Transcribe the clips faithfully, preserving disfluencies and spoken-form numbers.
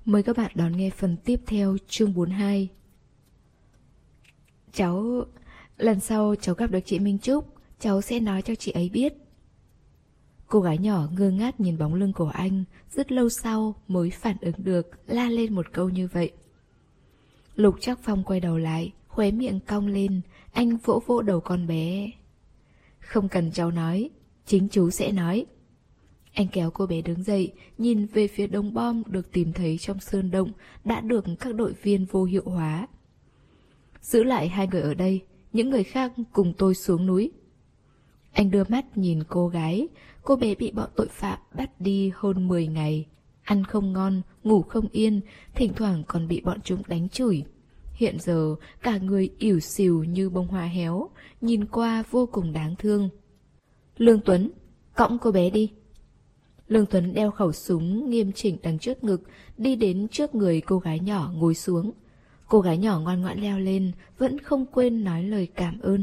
Mời các bạn đón nghe phần tiếp theo chương bốn mươi hai. Cháu... Lần sau cháu gặp được chị Minh Trúc, cháu sẽ nói cho chị ấy biết. Cô gái nhỏ ngơ ngác nhìn bóng lưng của anh, rất lâu sau mới phản ứng được, la lên một câu như vậy. Lục Trác Phong quay đầu lại, khóe miệng cong lên, anh vỗ vỗ đầu con bé. Không cần cháu nói, chính chú sẽ nói. Anh kéo cô bé đứng dậy, nhìn về phía đống bom được tìm thấy trong sơn động đã được các đội viên vô hiệu hóa. Giữ lại hai người ở đây, những người khác cùng tôi xuống núi. Anh đưa mắt nhìn cô gái, cô bé bị bọn tội phạm bắt đi hơn mười ngày. Ăn không ngon, ngủ không yên, thỉnh thoảng còn bị bọn chúng đánh chửi. Hiện giờ cả người ỉu xìu như bông hoa héo, nhìn qua vô cùng đáng thương. Lương Tuấn, cõng cô bé đi. Lương Tuấn đeo khẩu súng nghiêm chỉnh đằng trước ngực, đi đến trước người cô gái nhỏ ngồi xuống. Cô gái nhỏ ngoan ngoãn leo lên, vẫn không quên nói lời cảm ơn.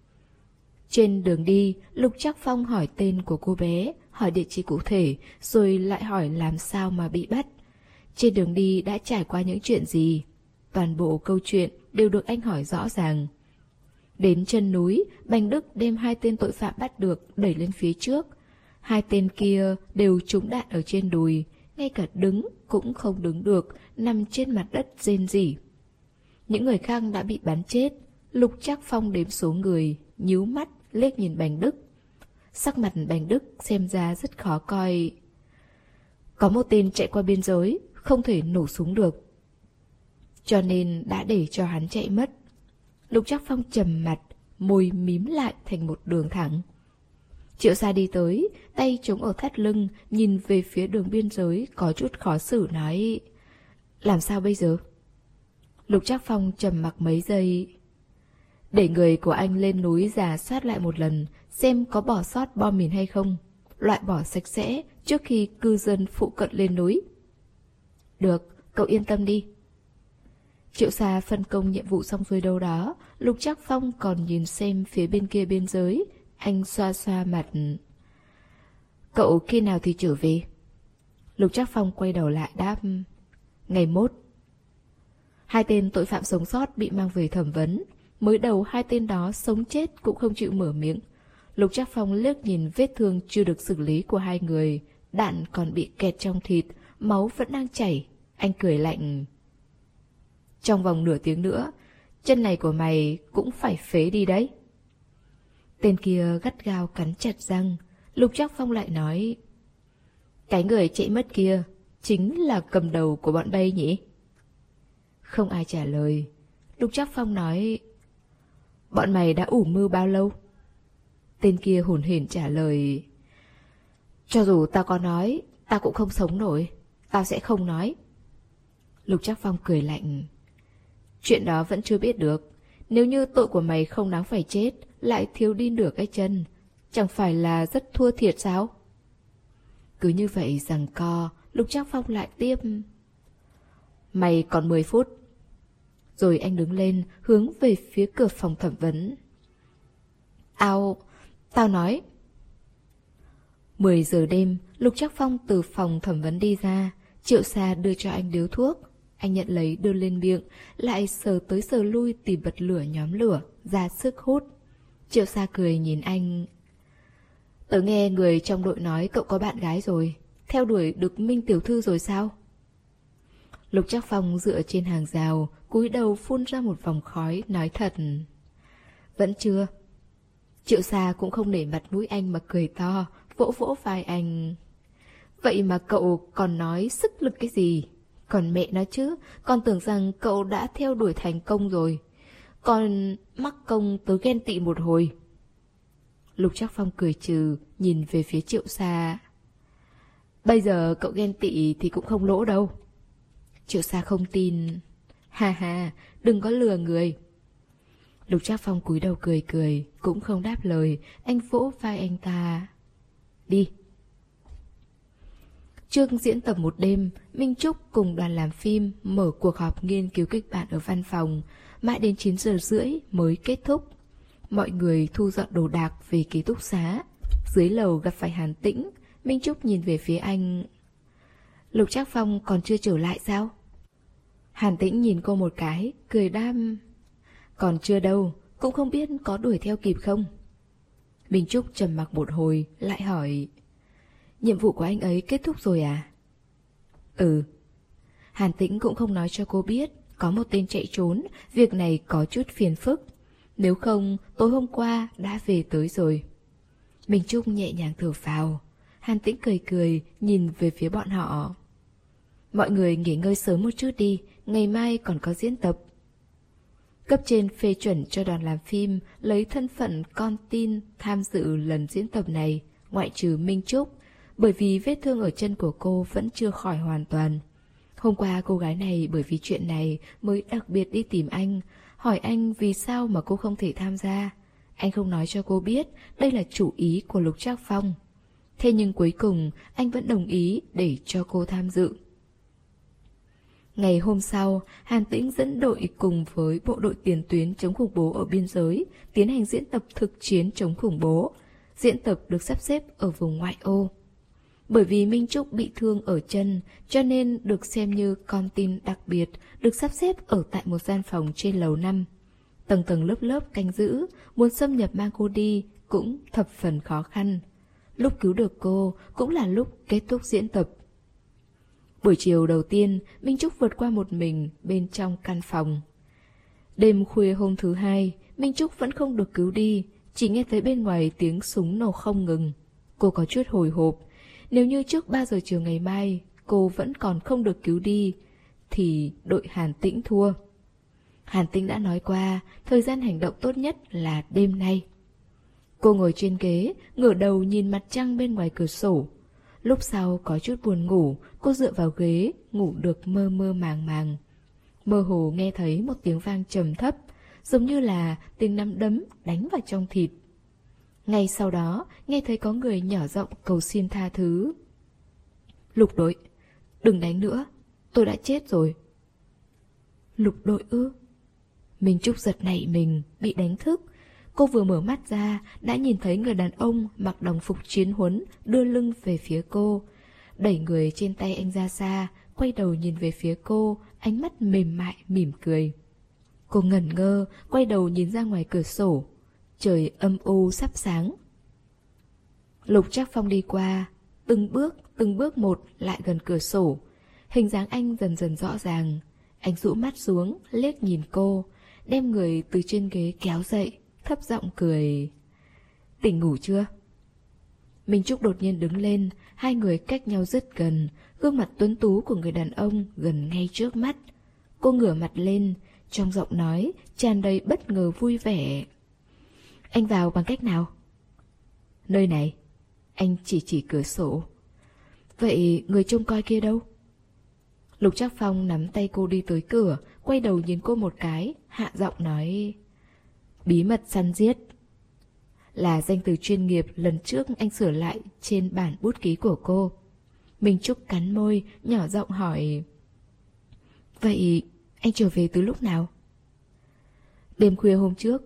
Trên đường đi, Lục Trác Phong hỏi tên của cô bé, hỏi địa chỉ cụ thể, rồi lại hỏi làm sao mà bị bắt. Trên đường đi đã trải qua những chuyện gì? Toàn bộ câu chuyện đều được anh hỏi rõ ràng. Đến chân núi, Bành Đức đem hai tên tội phạm bắt được đẩy lên phía trước. Hai tên kia đều trúng đạn ở trên đùi, ngay cả đứng cũng không đứng được, nằm trên mặt đất rên rỉ. Những người khác đã bị bắn chết. Lục Trác Phong đếm số người, nhíu mắt liếc nhìn Bành Đức. Sắc mặt Bành Đức xem ra rất khó coi. Có một tên chạy qua biên giới, không thể nổ súng được, cho nên đã để cho hắn chạy mất. Lục Trác Phong trầm mặt, môi mím lại thành một đường thẳng. Triệu Sa đi tới, tay chống ở thắt lưng, nhìn về phía đường biên giới có chút khó xử nói: làm sao bây giờ? Lục Trác Phong trầm mặc mấy giây. Để người của anh lên núi rà soát lại một lần, xem có bỏ sót bom mìn hay không, loại bỏ sạch sẽ trước khi cư dân phụ cận lên núi. Được, cậu yên tâm đi. Triệu Sa phân công nhiệm vụ xong xuôi đâu đó, Lục Trác Phong còn nhìn xem phía bên kia biên giới. Anh xoa xoa mặt. Cậu khi nào thì trở về? Lục Trác Phong quay đầu lại đáp: ngày mốt. Hai tên tội phạm sống sót bị mang về thẩm vấn. Mới đầu hai tên đó sống chết cũng không chịu mở miệng. Lục Trác Phong liếc nhìn vết thương chưa được xử lý của hai người, đạn còn bị kẹt trong thịt, máu vẫn đang chảy. Anh cười lạnh: trong vòng nửa tiếng nữa, chân này của mày cũng phải phế đi đấy. Tên kia gắt gao cắn chặt răng. Lục Trác Phong lại nói: cái người chạy mất kia chính là cầm đầu của bọn Bay nhỉ? Không ai trả lời. Lục Trác Phong nói: bọn mày đã ủ mưu bao lâu? Tên kia hổn hển trả lời: cho dù tao có nói, tao cũng không sống nổi. Tao sẽ không nói. Lục Trác Phong cười lạnh: chuyện đó vẫn chưa biết được. Nếu như tội của mày không đáng phải chết, lại thiếu đi nửa cái chân, chẳng phải là rất thua thiệt sao? Cứ như vậy giằng co, Lục Trác Phong lại tiếp: mày còn mười phút. Rồi anh đứng lên, hướng về phía cửa phòng thẩm vấn. Ao, tao nói. Mười giờ đêm, Lục Trác Phong từ phòng thẩm vấn đi ra. Triệu Sa đưa cho anh điếu thuốc. Anh nhận lấy đưa lên miệng, lại sờ tới sờ lui tìm bật lửa nhóm lửa, ra sức hút. Triệu Sa cười nhìn anh: tớ nghe người trong đội nói cậu có bạn gái rồi, theo đuổi được Minh tiểu thư rồi sao? Lục Trác Phong dựa trên hàng rào, cúi đầu phun ra một vòng khói, nói thật: vẫn chưa. Triệu Sa cũng không để mặt mũi anh mà cười to, vỗ vỗ vai anh: vậy mà cậu còn nói sức lực cái gì? Còn mẹ nó chứ, con tưởng rằng cậu đã theo đuổi thành công rồi. Còn mắc công tớ ghen tị một hồi. Lục Trác Phong cười trừ, nhìn về phía Triệu Sa: bây giờ cậu ghen tị thì cũng không lỗ đâu. Triệu Sa không tin: ha ha, đừng có lừa người. Lục Trác Phong cúi đầu cười cười, cũng không đáp lời. Anh vỗ vai anh ta: đi. Trước diễn tập một đêm, Minh Trúc cùng đoàn làm phim mở cuộc họp nghiên cứu kịch bản ở văn phòng, mãi đến chín giờ rưỡi mới kết thúc. Mọi người thu dọn đồ đạc về ký túc xá. Dưới lầu gặp phải Hàn Tĩnh, Minh Trúc nhìn về phía anh: Lục Trác Phong còn chưa trở lại sao? Hàn Tĩnh nhìn cô một cái, cười đam. Còn chưa đâu, cũng không biết có đuổi theo kịp không. Minh Trúc trầm mặc một hồi, lại hỏi. Nhiệm vụ của anh ấy kết thúc rồi à? Ừ. Hàn Tĩnh cũng không nói cho cô biết, có một tên chạy trốn, việc này có chút phiền phức. Nếu không, tối hôm qua đã về tới rồi. Minh Trúc nhẹ nhàng thở phào. Hàn Tĩnh cười cười, nhìn về phía bọn họ. Mọi người nghỉ ngơi sớm một chút đi, ngày mai còn có diễn tập. Cấp trên phê chuẩn cho đoàn làm phim lấy thân phận con tin tham dự lần diễn tập này, ngoại trừ Minh Trúc, bởi vì vết thương ở chân của cô vẫn chưa khỏi hoàn toàn. Hôm qua cô gái này bởi vì chuyện này mới đặc biệt đi tìm anh, hỏi anh vì sao mà cô không thể tham gia. Anh không nói cho cô biết đây là chủ ý của Lục Trác Phong. Thế nhưng cuối cùng anh vẫn đồng ý để cho cô tham dự. Ngày hôm sau, Hàn Tĩnh dẫn đội cùng với bộ đội tiền tuyến chống khủng bố ở biên giới tiến hành diễn tập thực chiến chống khủng bố. Diễn tập được sắp xếp ở vùng ngoại ô. Bởi vì Minh Trúc bị thương ở chân, cho nên được xem như con tin đặc biệt, được sắp xếp ở tại một gian phòng trên lầu năm. Tầng tầng lớp lớp canh giữ, muốn xâm nhập mang cô đi cũng thập phần khó khăn. Lúc cứu được cô cũng là lúc kết thúc diễn tập. Buổi chiều đầu tiên, Minh Trúc vượt qua một mình bên trong căn phòng. Đêm khuya hôm thứ hai, Minh Trúc vẫn không được cứu đi, chỉ nghe thấy bên ngoài tiếng súng nổ không ngừng. Cô có chút hồi hộp. Nếu như trước ba giờ chiều ngày mai cô vẫn còn không được cứu đi, thì đội Hàn Tĩnh thua. Hàn Tĩnh đã nói qua, thời gian hành động tốt nhất là đêm nay. Cô ngồi trên ghế, ngửa đầu nhìn mặt trăng bên ngoài cửa sổ. Lúc sau có chút buồn ngủ, cô dựa vào ghế, ngủ được mơ mơ màng màng. Mơ hồ nghe thấy một tiếng vang trầm thấp, giống như là tiếng nắm đấm đánh vào trong thịt. Ngay sau đó, nghe thấy có người nhỏ giọng cầu xin tha thứ. Lục đội, đừng đánh nữa, tôi đã chết rồi. Lục đội ư? Minh Trúc giật nảy mình, bị đánh thức. Cô vừa mở mắt ra, đã nhìn thấy người đàn ông mặc đồng phục chiến huấn đưa lưng về phía cô. Đẩy người trên tay anh ra xa, quay đầu nhìn về phía cô, ánh mắt mềm mại, mỉm cười. Cô ngẩn ngơ, quay đầu nhìn ra ngoài cửa sổ. Trời âm u sắp sáng. Lục Trác Phong đi qua, từng bước, từng bước một lại gần cửa sổ. Hình dáng anh dần dần rõ ràng. Anh rũ mắt xuống, liếc nhìn cô, đem người từ trên ghế kéo dậy, thấp giọng cười. Tỉnh ngủ chưa? Minh Trúc đột nhiên đứng lên, hai người cách nhau rất gần, gương mặt tuấn tú của người đàn ông gần ngay trước mắt. Cô ngửa mặt lên, trong giọng nói tràn đầy bất ngờ vui vẻ. Anh vào bằng cách nào? Nơi này. Anh chỉ chỉ cửa sổ. Vậy người trông coi kia đâu? Lục Trác Phong nắm tay cô đi tới cửa, quay đầu nhìn cô một cái, hạ giọng nói. Bí mật săn giết. Là danh từ chuyên nghiệp lần trước anh sửa lại trên bản bút ký của cô. Minh Trúc cắn môi, nhỏ giọng hỏi. Vậy anh trở về từ lúc nào? Đêm khuya hôm trước.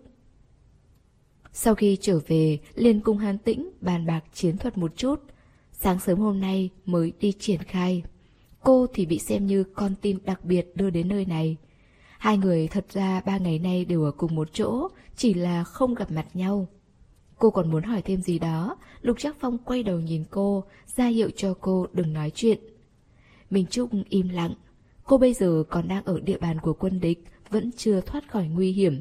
Sau khi trở về, liền cùng Hàn Tĩnh bàn bạc chiến thuật một chút. Sáng sớm hôm nay mới đi triển khai. Cô thì bị xem như con tin đặc biệt đưa đến nơi này. Hai người thật ra ba ngày nay đều ở cùng một chỗ, chỉ là không gặp mặt nhau. Cô còn muốn hỏi thêm gì đó, Lục Trác Phong quay đầu nhìn cô, ra hiệu cho cô đừng nói chuyện. Minh Trúc im lặng. Cô bây giờ còn đang ở địa bàn của quân địch, vẫn chưa thoát khỏi nguy hiểm.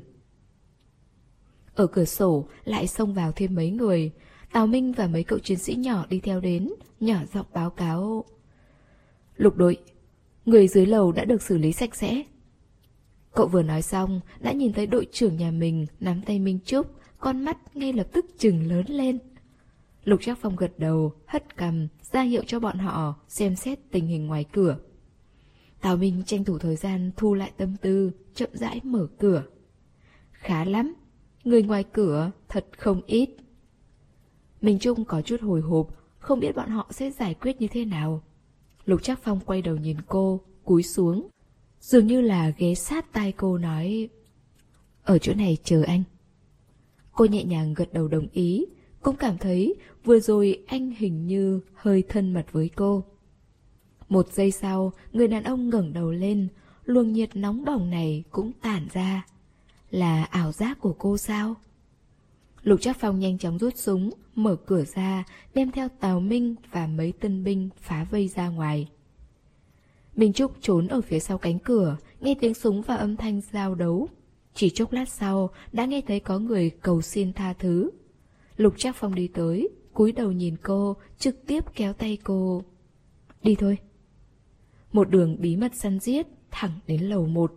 Ở cửa sổ lại xông vào thêm mấy người. Tào Minh và mấy cậu chiến sĩ nhỏ đi theo đến, nhỏ giọng báo cáo. Lục đội, người dưới lầu đã được xử lý sạch sẽ. Cậu vừa nói xong, đã nhìn thấy đội trưởng nhà mình nắm tay Minh Trúc, con mắt ngay lập tức trừng lớn lên. Lục Trác Phong gật đầu, hất cằm, ra hiệu cho bọn họ xem xét tình hình ngoài cửa. Tào Minh tranh thủ thời gian thu lại tâm tư, chậm rãi mở cửa. Khá lắm, người ngoài cửa thật không ít. Minh Trung có chút hồi hộp, không biết bọn họ sẽ giải quyết như thế nào. Lục Trác Phong quay đầu nhìn cô, cúi xuống, dường như là ghé sát tai cô nói. Ở chỗ này chờ anh. Cô nhẹ nhàng gật đầu đồng ý, cũng cảm thấy vừa rồi anh hình như hơi thân mật với cô. Một giây sau, người đàn ông ngẩng đầu lên, luồng nhiệt nóng bỏng này cũng tản ra. Là ảo giác của cô sao? Lục Trác Phong nhanh chóng rút súng, mở cửa ra, đem theo Tào Minh và mấy tân binh phá vây ra ngoài. Minh Trúc trốn ở phía sau cánh cửa, nghe tiếng súng và âm thanh giao đấu. Chỉ chốc lát sau, đã nghe thấy có người cầu xin tha thứ. Lục Trác Phong đi tới, cúi đầu nhìn cô, trực tiếp kéo tay cô. Đi thôi. Một đường bí mật săn giết, thẳng đến lầu một.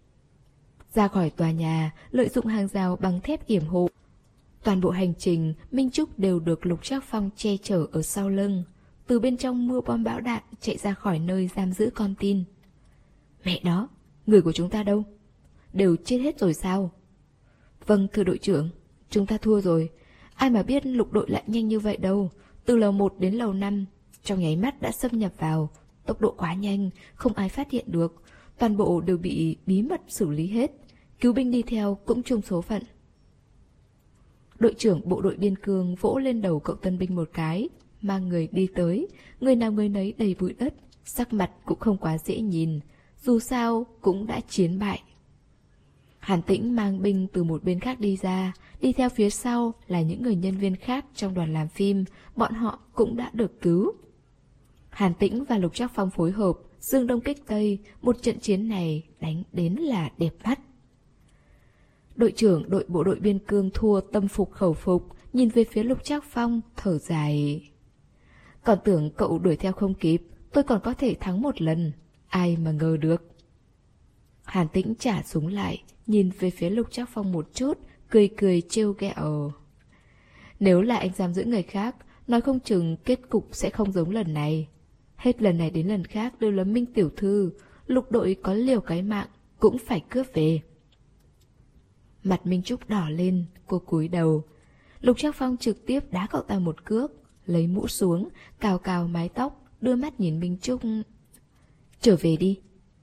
Ra khỏi tòa nhà, lợi dụng hàng rào bằng thép yểm hộ. Toàn bộ hành trình, Minh Trúc đều được Lục Trác Phong che chở ở sau lưng. Từ bên trong mưa bom bão đạn chạy ra khỏi nơi giam giữ con tin. Mẹ đó, người của chúng ta đâu? Đều chết hết rồi sao? Vâng thưa đội trưởng, chúng ta thua rồi. Ai mà biết lục đội lại nhanh như vậy đâu. Từ lầu một đến lầu năm, trong nháy mắt đã xâm nhập vào. Tốc độ quá nhanh, không ai phát hiện được. Toàn bộ đều bị bí mật xử lý hết. Cứu binh đi theo cũng chung số phận. Đội trưởng bộ đội biên cương vỗ lên đầu cậu tân binh một cái, mang người đi tới. Người nào người nấy đầy bụi đất, sắc mặt cũng không quá dễ nhìn. Dù sao cũng đã chiến bại. Hàn Tĩnh mang binh từ một bên khác đi ra, đi theo phía sau là những người nhân viên khác trong đoàn làm phim, bọn họ cũng đã được cứu. Hàn Tĩnh và Lục Trác Phong phối hợp, dương đông kích tây, một trận chiến này đánh đến là đẹp mắt. Đội trưởng đội bộ đội biên cương thua tâm phục khẩu phục, nhìn về phía Lục Trác Phong, thở dài. Còn tưởng cậu đuổi theo không kịp, tôi còn có thể thắng một lần, ai mà ngờ được. Hàn Tĩnh trả súng lại, nhìn về phía Lục Trác Phong một chút, cười cười trêu ghẹo. Nếu là anh giam giữ người khác, nói không chừng kết cục sẽ không giống lần này. Hết lần này đến lần khác đều là Minh tiểu thư, Lục đội có liều cái mạng cũng phải cướp về. Mặt Minh Trúc đỏ lên, cô cúi đầu. Lục Trác Phong trực tiếp đá cậu ta một cước, lấy mũ xuống, cào cào mái tóc, đưa mắt nhìn Minh Trúc. Trở về đi.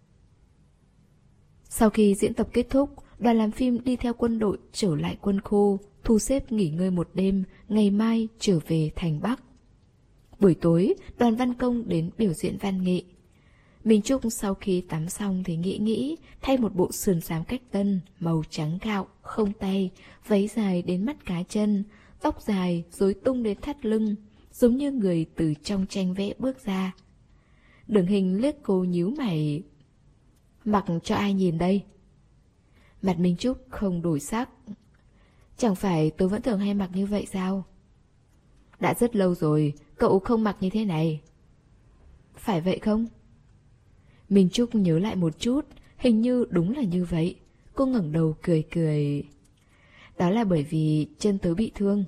Sau khi diễn tập kết thúc, đoàn làm phim đi theo quân đội trở lại quân khu, thu xếp nghỉ ngơi một đêm, ngày mai trở về thành Bắc. Buổi tối, đoàn văn công đến biểu diễn văn nghệ. Minh Trúc sau khi tắm xong thì nghĩ nghĩ, thay một bộ sườn xám cách tân, màu trắng gạo, không tay, váy dài đến mắt cá chân, tóc dài rối tung đến thắt lưng, giống như người từ trong tranh vẽ bước ra. Đường Hình liếc cô nhíu mày. Mặc cho ai nhìn đây? Mặt Minh Trúc không đổi sắc. Chẳng phải tôi vẫn thường hay mặc như vậy sao? Đã rất lâu rồi, cậu không mặc như thế này. Phải vậy không? Minh Trúc nhớ lại một chút, hình như đúng là như vậy. Cô ngẩng đầu cười cười. Đó là bởi vì chân tớ bị thương.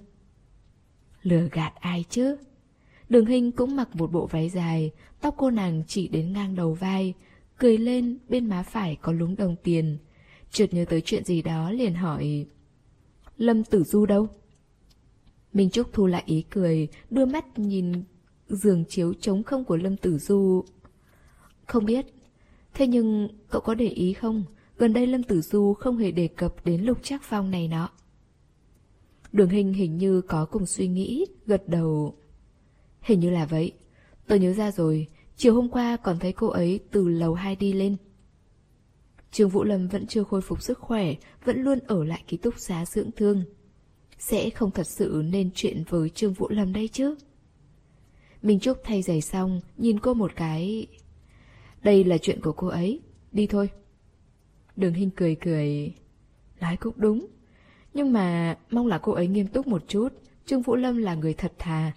Lừa gạt ai chứ? Đường Hình cũng mặc một bộ váy dài, tóc cô nàng chỉ đến ngang đầu vai, cười lên bên má phải có lúm đồng tiền. Chợt nhớ tới chuyện gì đó liền hỏi. Lâm Tử Du đâu? Minh Trúc thu lại ý cười, đưa mắt nhìn giường chiếu trống không của Lâm Tử Du. Không biết. Thế nhưng cậu có để ý không? Gần đây Lâm Tử Du không hề đề cập đến Lục Trác Phong này nọ. Đường Hình hình như có cùng suy nghĩ, gật đầu. Hình như là vậy. Tôi nhớ ra rồi, chiều hôm qua còn thấy cô ấy từ lầu hai đi lên. Trương Vũ Lâm vẫn chưa khôi phục sức khỏe, vẫn luôn ở lại ký túc xá dưỡng thương. Sẽ không thật sự nên chuyện với Trương Vũ Lâm đây chứ? Minh Trúc thay giày xong, nhìn cô một cái. Đây là chuyện của cô ấy, đi thôi. Đường Hình cười cười. Nói cũng đúng, nhưng mà mong là cô ấy nghiêm túc một chút. Trương Vũ Lâm là người thật thà.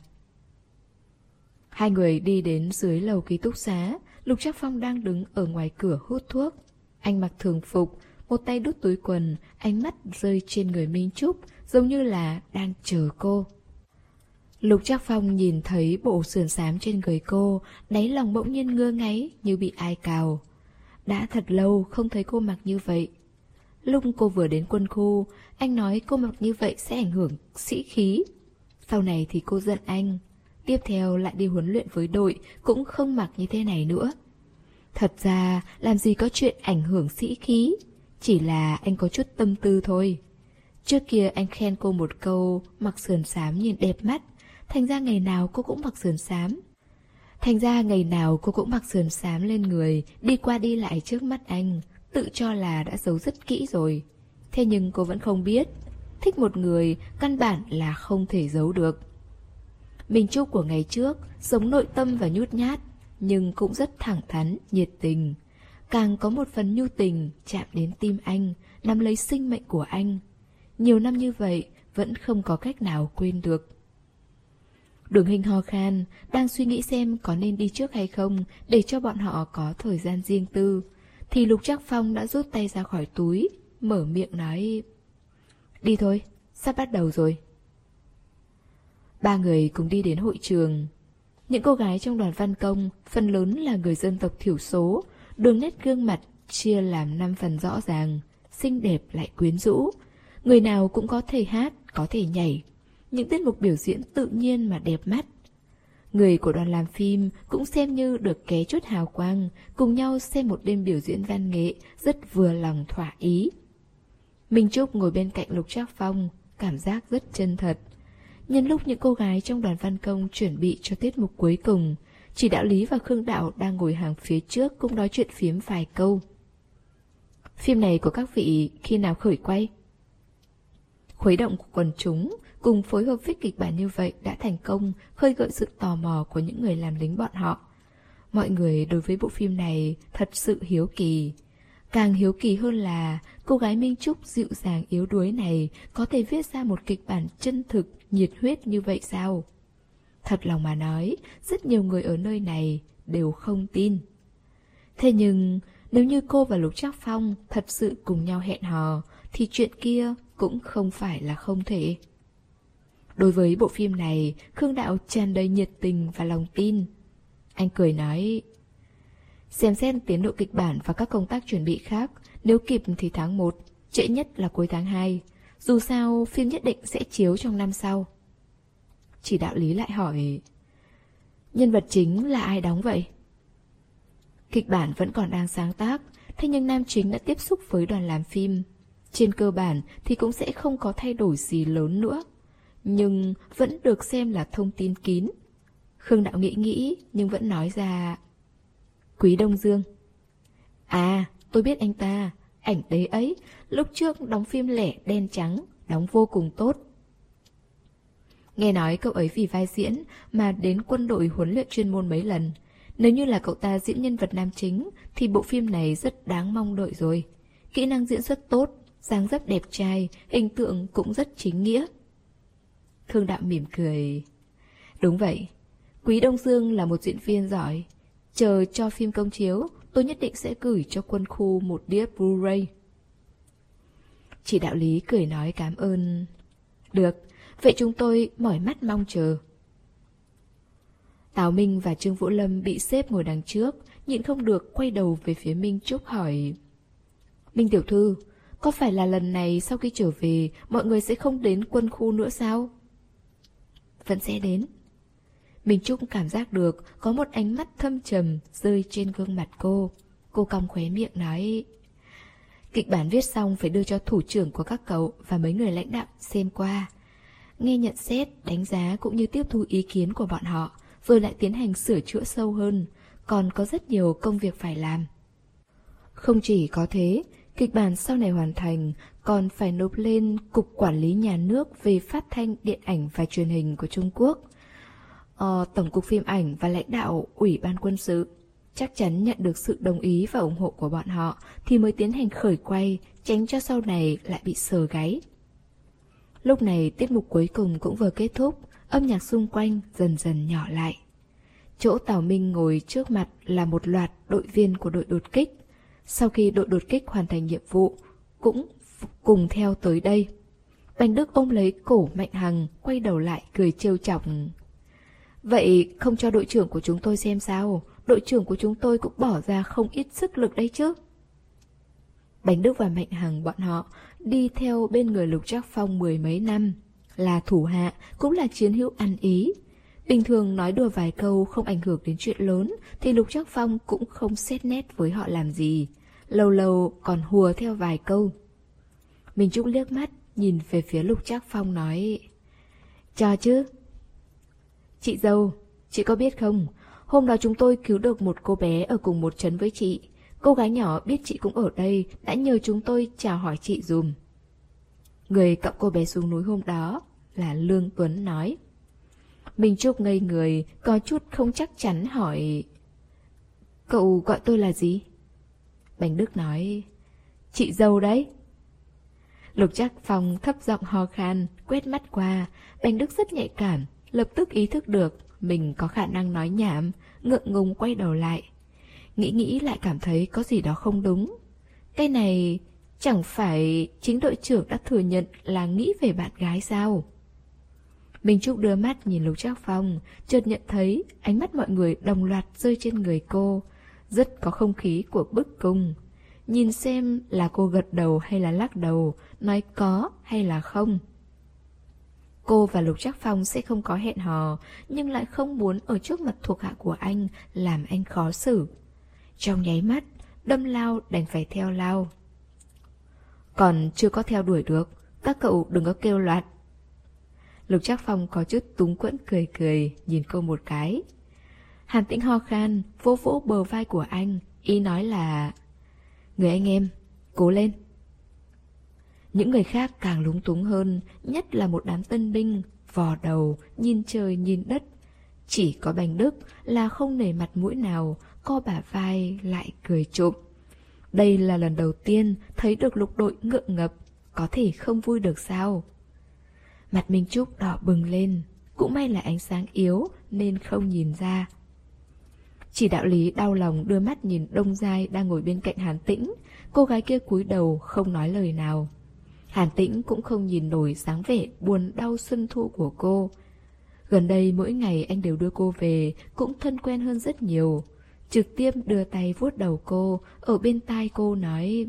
Hai người đi đến dưới lầu ký túc xá. Lục Trác Phong đang đứng ở ngoài cửa hút thuốc. Anh mặc thường phục, một tay đút túi quần, ánh mắt rơi trên người Minh Trúc, giống như là đang chờ cô. Lục Trác Phong nhìn thấy bộ sườn xám trên người cô, đáy lòng bỗng nhiên ngơ ngáy như bị ai cào. Đã thật lâu không thấy cô mặc như vậy. Lúc cô vừa đến quân khu, anh nói cô mặc như vậy sẽ ảnh hưởng sĩ khí. Sau này thì cô giận anh. Tiếp theo lại đi huấn luyện với đội, cũng không mặc như thế này nữa. Thật ra làm gì có chuyện ảnh hưởng sĩ khí, chỉ là anh có chút tâm tư thôi. Trước kia anh khen cô một câu mặc sườn xám nhìn đẹp mắt, thành ra ngày nào cô cũng mặc sườn xám. Thành ra ngày nào cô cũng mặc sườn xám lên người, đi qua đi lại trước mắt anh, tự cho là đã giấu rất kỹ rồi. Thế nhưng cô vẫn không biết, thích một người căn bản là không thể giấu được. Minh Trúc của ngày trước giống nội tâm và nhút nhát, nhưng cũng rất thẳng thắn, nhiệt tình. Càng có một phần nhu tình chạm đến tim anh, nắm lấy sinh mệnh của anh. Nhiều năm như vậy vẫn không có cách nào quên được. Đường Hình ho khan, đang suy nghĩ xem có nên đi trước hay không để cho bọn họ có thời gian riêng tư, thì Lục Trác Phong đã rút tay ra khỏi túi, mở miệng nói: Đi thôi, sắp bắt đầu rồi. Ba người cùng đi đến hội trường. Những cô gái trong đoàn văn công phần lớn là người dân tộc thiểu số, đường nét gương mặt chia làm năm phần rõ ràng, xinh đẹp lại quyến rũ. Người nào cũng có thể hát, có thể nhảy. Những tiết mục biểu diễn tự nhiên mà đẹp mắt. Người của đoàn làm phim cũng xem như được ké chút hào quang, cùng nhau xem một đêm biểu diễn văn nghệ rất vừa lòng thỏa ý. Minh Trúc ngồi bên cạnh Lục Trác Phong, cảm giác rất chân thật. Nhân lúc những cô gái trong đoàn văn công chuẩn bị cho tiết mục cuối cùng, chỉ đạo lý và Khương Đạo đang ngồi hàng phía trước cũng nói chuyện phiếm vài câu. Phim này của các vị khi nào khởi quay? Khuấy động của quần chúng cùng phối hợp viết kịch bản như vậy đã thành công khơi gợi sự tò mò của những người làm lính bọn họ. Mọi người đối với bộ phim này thật sự hiếu kỳ. Càng hiếu kỳ hơn là cô gái Minh Trúc dịu dàng yếu đuối này có thể viết ra một kịch bản chân thực, nhiệt huyết như vậy sao? Thật lòng mà nói, rất nhiều người ở nơi này đều không tin. Thế nhưng, nếu như cô và Lục Trác Phong thật sự cùng nhau hẹn hò, thì chuyện kia cũng không phải là không thể. Đối với bộ phim này, Khương Đạo tràn đầy nhiệt tình và lòng tin. Anh cười nói: Xem xét tiến độ kịch bản và các công tác chuẩn bị khác, nếu kịp thì tháng một, trễ nhất là cuối tháng hai. Dù sao, phim nhất định sẽ chiếu trong năm sau. Chỉ đạo lý lại hỏi: Nhân vật chính là ai đóng vậy? Kịch bản vẫn còn đang sáng tác, thế nhưng nam chính đã tiếp xúc với đoàn làm phim. Trên cơ bản thì cũng sẽ không có thay đổi gì lớn nữa, nhưng vẫn được xem là thông tin kín. Khương Đạo nghĩ nghĩ nhưng vẫn nói ra: Quý Đông Dương. À, tôi biết anh ta, ảnh đấy ấy, lúc trước đóng phim lẻ đen trắng, đóng vô cùng tốt. Nghe nói cậu ấy vì vai diễn mà đến quân đội huấn luyện chuyên môn mấy lần. Nếu như là cậu ta diễn nhân vật nam chính thì bộ phim này rất đáng mong đợi rồi. Kỹ năng diễn xuất tốt, dáng dấp đẹp trai, hình tượng cũng rất chính nghĩa. Khương Đạo mỉm cười: Đúng vậy, Quý Đông Dương là một diễn viên giỏi. Chờ cho phim công chiếu, tôi nhất định sẽ gửi cho quân khu một đĩa Blu-ray. Chỉ đạo lý cười nói cảm ơn. Được, vậy chúng tôi mỏi mắt mong chờ. Tào Minh và Trương Vũ Lâm bị xếp ngồi đằng trước, nhịn không được quay đầu về phía Minh Trúc hỏi: Minh tiểu thư, có phải là lần này sau khi trở về mọi người sẽ không đến quân khu nữa sao? Vẫn sẽ đến. Minh Trúc cảm giác được có một ánh mắt thâm trầm rơi trên gương mặt cô. Cô cong khóe miệng nói: Kịch bản viết xong phải đưa cho thủ trưởng của các cậu và mấy người lãnh đạo xem qua, nghe nhận xét, đánh giá cũng như tiếp thu ý kiến của bọn họ, vừa lại tiến hành sửa chữa sâu hơn, còn có rất nhiều công việc phải làm. Không chỉ có thế, kịch bản sau này hoàn thành còn phải nộp lên Cục Quản lý Nhà nước về Phát thanh, Điện ảnh và Truyền hình của Trung Quốc, ờ, Tổng cục Phim ảnh và lãnh đạo Ủy ban Quân sự. Chắc chắn nhận được sự đồng ý và ủng hộ của bọn họ thì mới tiến hành khởi quay, tránh cho sau này lại bị sờ gáy. Lúc này tiết mục cuối cùng cũng vừa kết thúc, âm nhạc xung quanh dần dần nhỏ lại. Chỗ Tào Minh ngồi trước mặt là một loạt đội viên của đội đột kích. Sau khi đội đột kích hoàn thành nhiệm vụ, cũng cùng theo tới đây. Bành Đức ôm lấy cổ Mạnh Hằng, quay đầu lại cười trêu chọc: Vậy không cho đội trưởng của chúng tôi xem sao? Đội trưởng của chúng tôi cũng bỏ ra không ít sức lực đấy chứ. Bành Đức và Mạnh Hằng bọn họ đi theo bên người Lục Trác Phong mười mấy năm, là thủ hạ, cũng là chiến hữu ăn ý. Bình thường nói đùa vài câu không ảnh hưởng đến chuyện lớn thì Lục Trác Phong cũng không xét nét với họ làm gì, lâu lâu còn hùa theo vài câu. Minh Trúc liếc mắt nhìn về phía Lục Trác Phong nói: Cho chứ. Chị dâu, chị có biết không, Hôm đó chúng tôi cứu được một cô bé ở cùng một trấn với chị. Cô gái nhỏ biết chị cũng ở đây, đã nhờ chúng tôi chào hỏi chị dùm. Người cõng cô bé xuống núi hôm đó là Lương Tuấn nói. Minh Trúc ngây người, có chút không chắc chắn hỏi: Cậu gọi tôi là gì? Bành Đức nói: Chị dâu đấy. Lục Trác Phong thấp giọng ho khan, quét mắt qua. Bành Đức rất nhạy cảm, lập tức ý thức được mình có khả năng nói nhảm, ngượng ngùng quay đầu lại. Nghĩ nghĩ lại cảm thấy có gì đó không đúng. Cái này chẳng phải chính đội trưởng đã thừa nhận là nghĩ về bạn gái sao? Minh Trúc đưa mắt nhìn Lục Trác Phong, chợt nhận thấy ánh mắt mọi người đồng loạt rơi trên người cô, rất có không khí của bức cung. Nhìn xem là cô gật đầu hay là lắc đầu, nói có hay là không. Cô và Lục Trác Phong sẽ không có hẹn hò, nhưng lại không muốn ở trước mặt thuộc hạ của anh làm anh khó xử. Trong nháy mắt, đâm lao đành phải theo lao. Còn chưa có theo đuổi được, các cậu đừng có kêu loạt. Lục Trác Phong có chút túng quẫn cười cười, nhìn cô một cái. Hàn Tĩnh ho khan, vỗ vỗ bờ vai của anh, ý nói là: Người anh em, cố lên. Những người khác càng lúng túng hơn, nhất là một đám tân binh, vò đầu, nhìn trời nhìn đất. Chỉ có Bành Đức là không nể mặt mũi nào, co bả vai lại cười trộm. Đây là lần đầu tiên thấy được lục đội ngượng ngập, có thể không vui được sao? Mặt Minh Trúc đỏ bừng lên, cũng may là ánh sáng yếu nên không nhìn ra. Chỉ đạo lý đau lòng đưa mắt nhìn Đông Giai đang ngồi bên cạnh Hàn Tĩnh. Cô gái kia cúi đầu không nói lời nào. Hàn Tĩnh cũng không nhìn nổi dáng vẻ buồn đau xuân thu của cô. Gần đây mỗi ngày anh đều đưa cô về, cũng thân quen hơn rất nhiều. Trực tiếp đưa tay vuốt đầu cô, ở bên tai cô nói: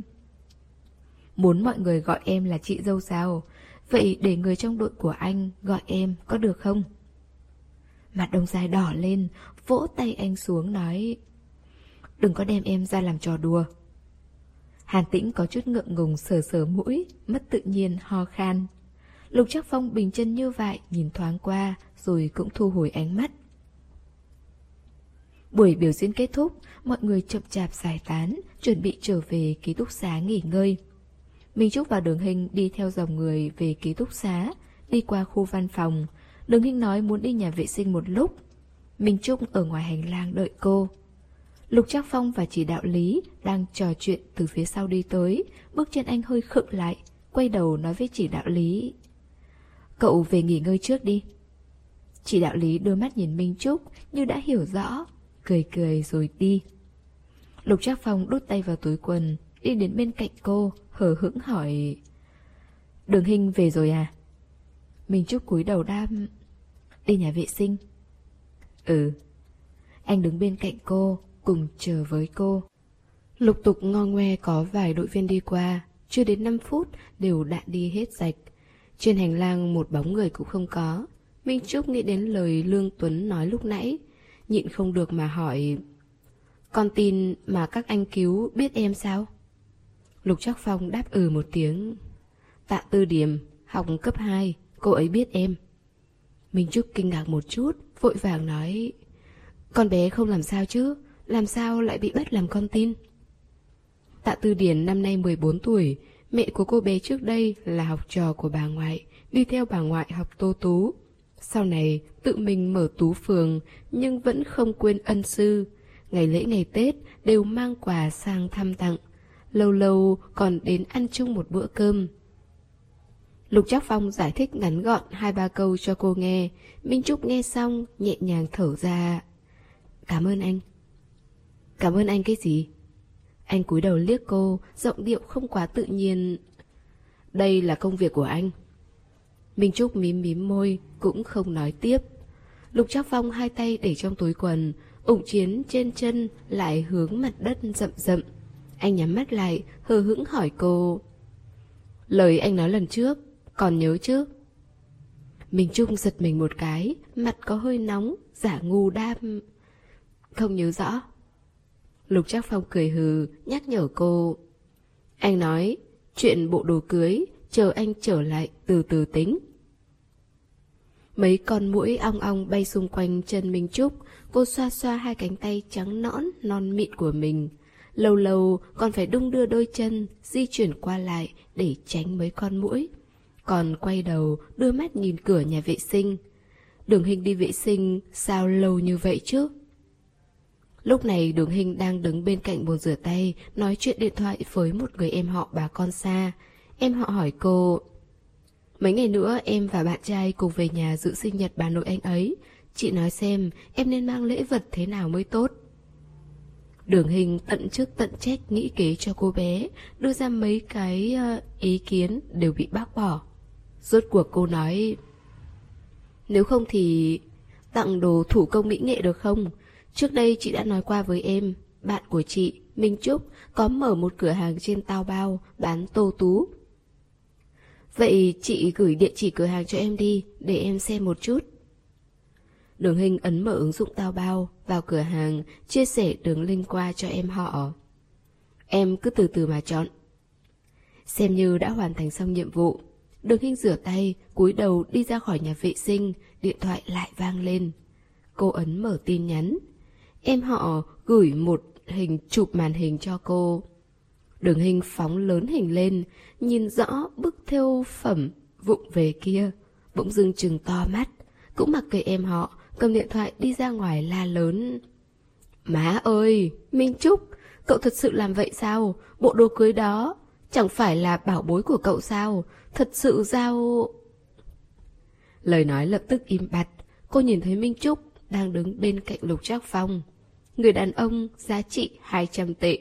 Muốn mọi người gọi em là chị dâu sao? Vậy để người trong đội của anh gọi em có được không? Mặt Đông Giai đỏ lên, vỗ tay anh xuống nói: Đừng có đem em ra làm trò đùa. Hàn Tĩnh có chút ngượng ngùng sờ sờ mũi, mất tự nhiên ho khan. Lục Trác Phong bình chân như vậy, nhìn thoáng qua rồi cũng thu hồi ánh mắt. Buổi biểu diễn kết thúc, mọi người chậm chạp giải tán, chuẩn bị trở về ký túc xá nghỉ ngơi. Minh Trúc và Đường Hinh đi theo dòng người về ký túc xá, đi qua khu văn phòng. Đường Hinh nói muốn đi nhà vệ sinh một lúc. Minh Trúc ở ngoài hành lang đợi cô. Lục Trác Phong và chỉ đạo lý đang trò chuyện từ phía sau đi tới, bước chân anh hơi khựng lại, quay đầu nói với chỉ đạo lý: Cậu về nghỉ ngơi trước đi. Chỉ đạo lý đưa mắt nhìn Minh Trúc như đã hiểu rõ, cười cười rồi đi. Lục Trác Phong đút tay vào túi quần, đi đến bên cạnh cô, hờ hững hỏi: Đường Hinh về rồi à? Minh Trúc cúi đầu đáp: Đi nhà vệ sinh. Ừ. Anh đứng bên cạnh cô, cùng chờ với cô. Lục tục ngo ngoe có vài đội viên đi qua, chưa đến năm phút đều đã đi hết sạch. Trên hành lang một bóng người cũng không có. Minh Trúc nghĩ đến lời Lương Tuấn nói lúc nãy, nhịn không được mà hỏi: Con tin mà các anh cứu biết em sao? Lục Trác Phong đáp ừ một tiếng: Tạ Tư Điểm, học cấp hai, cô ấy biết em. Minh Trúc kinh ngạc một chút, vội vàng nói: Con bé không làm sao chứ, làm sao lại bị bắt làm con tin? Tạ Tư Điển năm nay mười bốn tuổi, mẹ của cô bé trước đây là học trò của bà ngoại, đi theo bà ngoại học tô tú. Sau này tự mình mở tú phường, nhưng vẫn không quên ân sư. Ngày lễ ngày Tết đều mang quà sang thăm tặng, lâu lâu còn đến ăn chung một bữa cơm. Lục Trác Phong giải thích ngắn gọn hai ba câu cho cô nghe. Minh Trúc nghe xong nhẹ nhàng thở ra: Cảm ơn anh. Cảm ơn anh cái gì? Anh cúi đầu liếc cô, giọng điệu không quá tự nhiên: Đây là công việc của anh. Minh Trúc mím mím môi, cũng không nói tiếp. Lục Trác Phong hai tay để trong túi quần, ủng chiến trên chân lại hướng mặt đất rậm rậm. Anh nhắm mắt lại, hờ hững hỏi cô: Lời anh nói lần trước, còn nhớ chứ? Minh Trúc giật mình một cái, mặt có hơi nóng, giả ngu đáp: Không nhớ rõ. Lục Trác Phong cười hừ, nhắc nhở cô: Anh nói, chuyện bộ đồ cưới, chờ anh trở lại từ từ tính. Mấy con muỗi ong ong bay xung quanh chân Minh Trúc, cô xoa xoa hai cánh tay trắng nõn non mịn của mình. Lâu lâu còn phải đung đưa đôi chân, di chuyển qua lại để tránh mấy con muỗi. Còn quay đầu đưa mắt nhìn cửa nhà vệ sinh. Đường Hinh đi vệ sinh sao lâu như vậy chứ? Lúc này Đường Hinh đang đứng bên cạnh bồn rửa tay, nói chuyện điện thoại với một người em họ bà con xa. Em họ hỏi cô: mấy ngày nữa em và bạn trai cùng về nhà dự sinh nhật bà nội anh ấy. Chị nói xem em nên mang lễ vật thế nào mới tốt. Đường Hinh tận chức tận trách nghĩ kế cho cô bé, đưa ra mấy cái uh, ý kiến đều bị bác bỏ. Rốt cuộc cô nói: nếu không thì tặng đồ thủ công mỹ nghệ được không? Trước đây chị đã nói qua với em, bạn của chị, Minh Trúc, có mở một cửa hàng trên Taobao bán tô tú. Vậy chị gửi địa chỉ cửa hàng cho em đi, để em xem một chút. Đường Hinh ấn mở ứng dụng Taobao, vào cửa hàng, chia sẻ đường link qua cho em họ. Em cứ từ từ mà chọn. Xem như đã hoàn thành xong nhiệm vụ, Đường Hinh rửa tay, cúi đầu đi ra khỏi nhà vệ sinh, điện thoại lại vang lên. Cô ấn mở tin nhắn. Em họ gửi một hình chụp màn hình cho cô. Đường Hinh phóng lớn hình lên, nhìn rõ bức thêu phẩm vụng về kia, bỗng dưng trừng to mắt, cũng mặc kệ em họ, cầm điện thoại đi ra ngoài la lớn: má ơi, Minh Trúc, cậu thật sự làm vậy sao? Bộ đồ cưới đó chẳng phải là bảo bối của cậu sao? Thật sự giao... Lời nói lập tức im bặt. Cô nhìn thấy Minh Trúc đang đứng bên cạnh Lục Trác Phong, người đàn ông giá trị hai trăm tệ.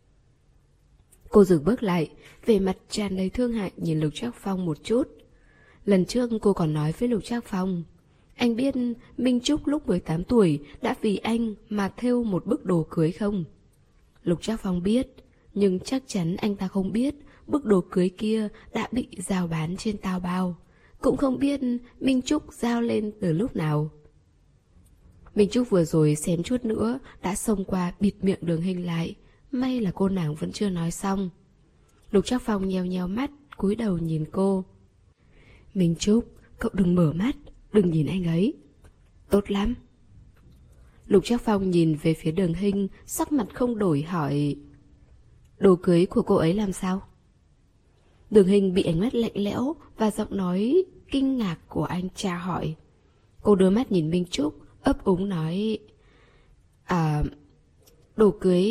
Cô dừng bước lại, vẻ mặt tràn đầy thương hại nhìn Lục Trác Phong một chút. Lần trước cô còn nói với Lục Trác Phong, anh biết Minh Trúc lúc mười tám tuổi đã vì anh mà thêu một bức đồ cưới không? Lục Trác Phong biết, nhưng chắc chắn anh ta không biết bức đồ cưới kia đã bị giao bán trên Taobao. Cũng không biết Minh Trúc giao lên từ lúc nào. Minh Trúc vừa rồi xém chút nữa đã xông qua bịt miệng Đường Hinh lại. May là cô nàng vẫn chưa nói xong. Lục Trác Phong nheo nheo mắt, cúi đầu nhìn cô. Minh Trúc, cậu đừng mở mắt, đừng nhìn anh ấy. Tốt lắm. Lục Trác Phong nhìn về phía Đường Hinh, sắc mặt không đổi hỏi: đồ cưới của cô ấy làm sao? Đường Hinh bị ánh mắt lạnh lẽo và giọng nói kinh ngạc của anh tra hỏi. Cô đưa mắt nhìn Minh Trúc, ấp úng nói: À, đồ cưới...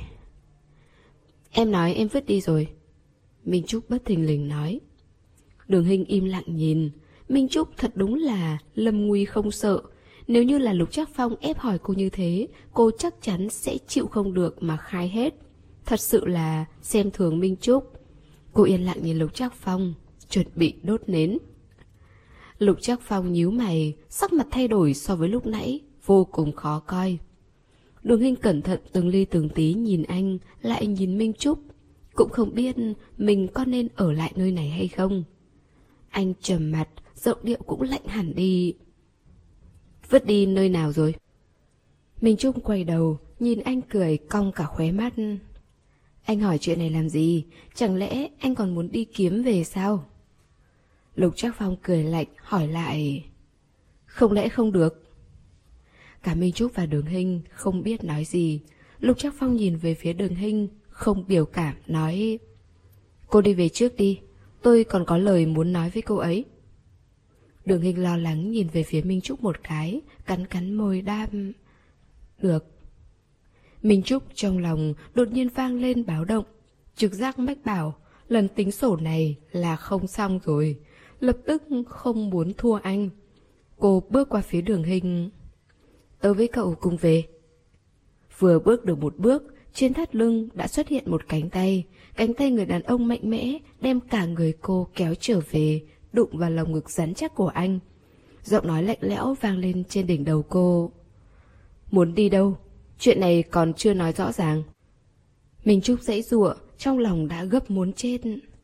Em nói em vứt đi rồi. Minh Trúc bất thình lình nói. Đường Hinh im lặng nhìn. Minh Trúc thật đúng là lâm nguy không sợ. Nếu như là Lục Trác Phong ép hỏi cô như thế, cô chắc chắn sẽ chịu không được mà khai hết. Thật sự là xem thường Minh Trúc. Cô yên lặng nhìn Lục Trác Phong, chuẩn bị đốt nến. Lục Trác Phong nhíu mày, sắc mặt thay đổi so với lúc nãy, vô cùng khó coi. Đường Hinh cẩn thận từng ly từng tí nhìn anh, lại nhìn Minh Trúc. Cũng không biết mình có nên ở lại nơi này hay không. Anh trầm mặt, giọng điệu cũng lạnh hẳn đi. Vứt đi nơi nào rồi? Minh Trúc quay đầu, nhìn anh cười cong cả khóe mắt. Anh hỏi chuyện này làm gì? Chẳng lẽ anh còn muốn đi kiếm về sao? Lục Trác Phong cười lạnh, hỏi lại. Không lẽ không được? Cả Minh Trúc và Đường Hinh không biết nói gì. Lục Trác Phong nhìn về phía Đường Hinh, không biểu cảm, nói. Cô đi về trước đi, tôi còn có lời muốn nói với cô ấy. Đường Hinh lo lắng nhìn về phía Minh Trúc một cái, cắn cắn môi đáp. Được. Minh Trúc trong lòng đột nhiên vang lên báo động. Trực giác mách bảo, lần tính sổ này là không xong rồi. Lập tức không muốn thua anh. Cô bước qua phía Đường Hinh. Tớ với cậu cùng về. Vừa bước được một bước, trên thắt lưng đã xuất hiện một cánh tay. Cánh tay người đàn ông mạnh mẽ đem cả người cô kéo trở về, đụng vào lồng ngực rắn chắc của anh. Giọng nói lạnh lẽo vang lên trên đỉnh đầu cô. Muốn đi đâu? Chuyện này còn chưa nói rõ ràng. Minh Trúc giãy giụa, trong lòng đã gấp muốn chết.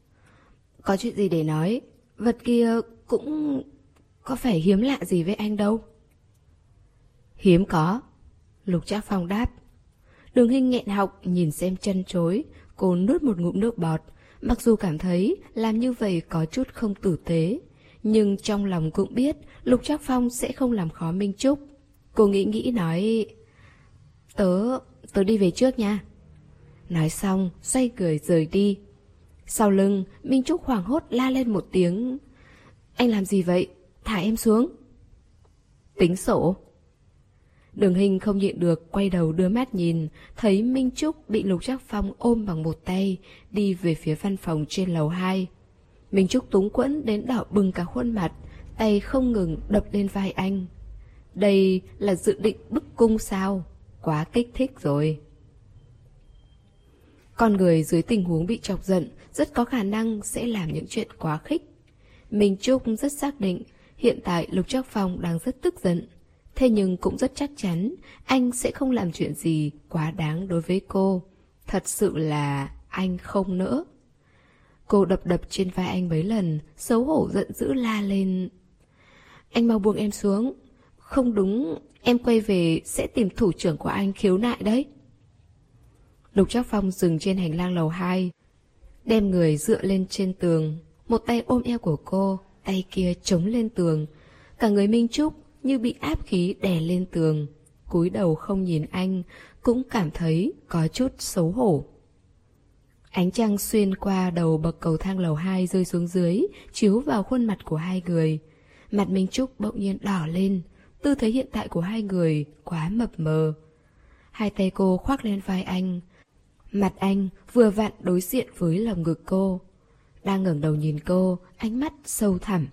Có chuyện gì để nói? Vật kia cũng có phải hiếm lạ gì với anh đâu. Hiếm có. Lục Trác Phong đáp. Đường Hinh nghẹn họng nhìn xem chân chối. Cô nuốt một ngụm nước bọt. Mặc dù cảm thấy làm như vậy có chút không tử tế, nhưng trong lòng cũng biết Lục Trác Phong sẽ không làm khó Minh Trúc. Cô nghĩ nghĩ nói, Tớ, tớ đi về trước nha. Nói xong, xoay người rời đi. Sau lưng, Minh Trúc hoảng hốt la lên một tiếng. Anh làm gì vậy? Thả em xuống. Tính sổ. Đường Hình không nhịn được, quay đầu đưa mắt nhìn, thấy Minh Trúc bị Lục Trác Phong ôm bằng một tay, đi về phía văn phòng trên lầu hai. Minh Trúc túng quẫn đến đỏ bừng cả khuôn mặt, tay không ngừng đập lên vai anh. Đây là dự định bức cung sao? Quá kích thích rồi. Con người dưới tình huống bị chọc giận rất có khả năng sẽ làm những chuyện quá khích. Minh Trúc rất xác định hiện tại Lục Trác Phong đang rất tức giận. Thế nhưng cũng rất chắc chắn anh sẽ không làm chuyện gì quá đáng đối với cô. Thật sự là anh không nỡ. Cô đập đập trên vai anh mấy lần, xấu hổ giận dữ la lên. Anh mau buông em xuống. Không đúng, em quay về sẽ tìm thủ trưởng của anh khiếu nại đấy. Lục Trác Phong dừng trên hành lang lầu hai, đem người dựa lên trên tường, một tay ôm eo của cô, tay kia chống lên tường. Cả người Minh Trúc như bị áp khí đè lên tường, cúi đầu không nhìn anh, cũng cảm thấy có chút xấu hổ. Ánh trăng xuyên qua đầu bậc cầu thang lầu hai rơi xuống dưới, chiếu vào khuôn mặt của hai người. Mặt Minh Trúc bỗng nhiên đỏ lên, tư thế hiện tại của hai người quá mập mờ. Hai tay cô khoác lên vai anh, mặt anh vừa vặn đối diện với lồng ngực cô. Đang ngẩng đầu nhìn cô, ánh mắt sâu thẳm.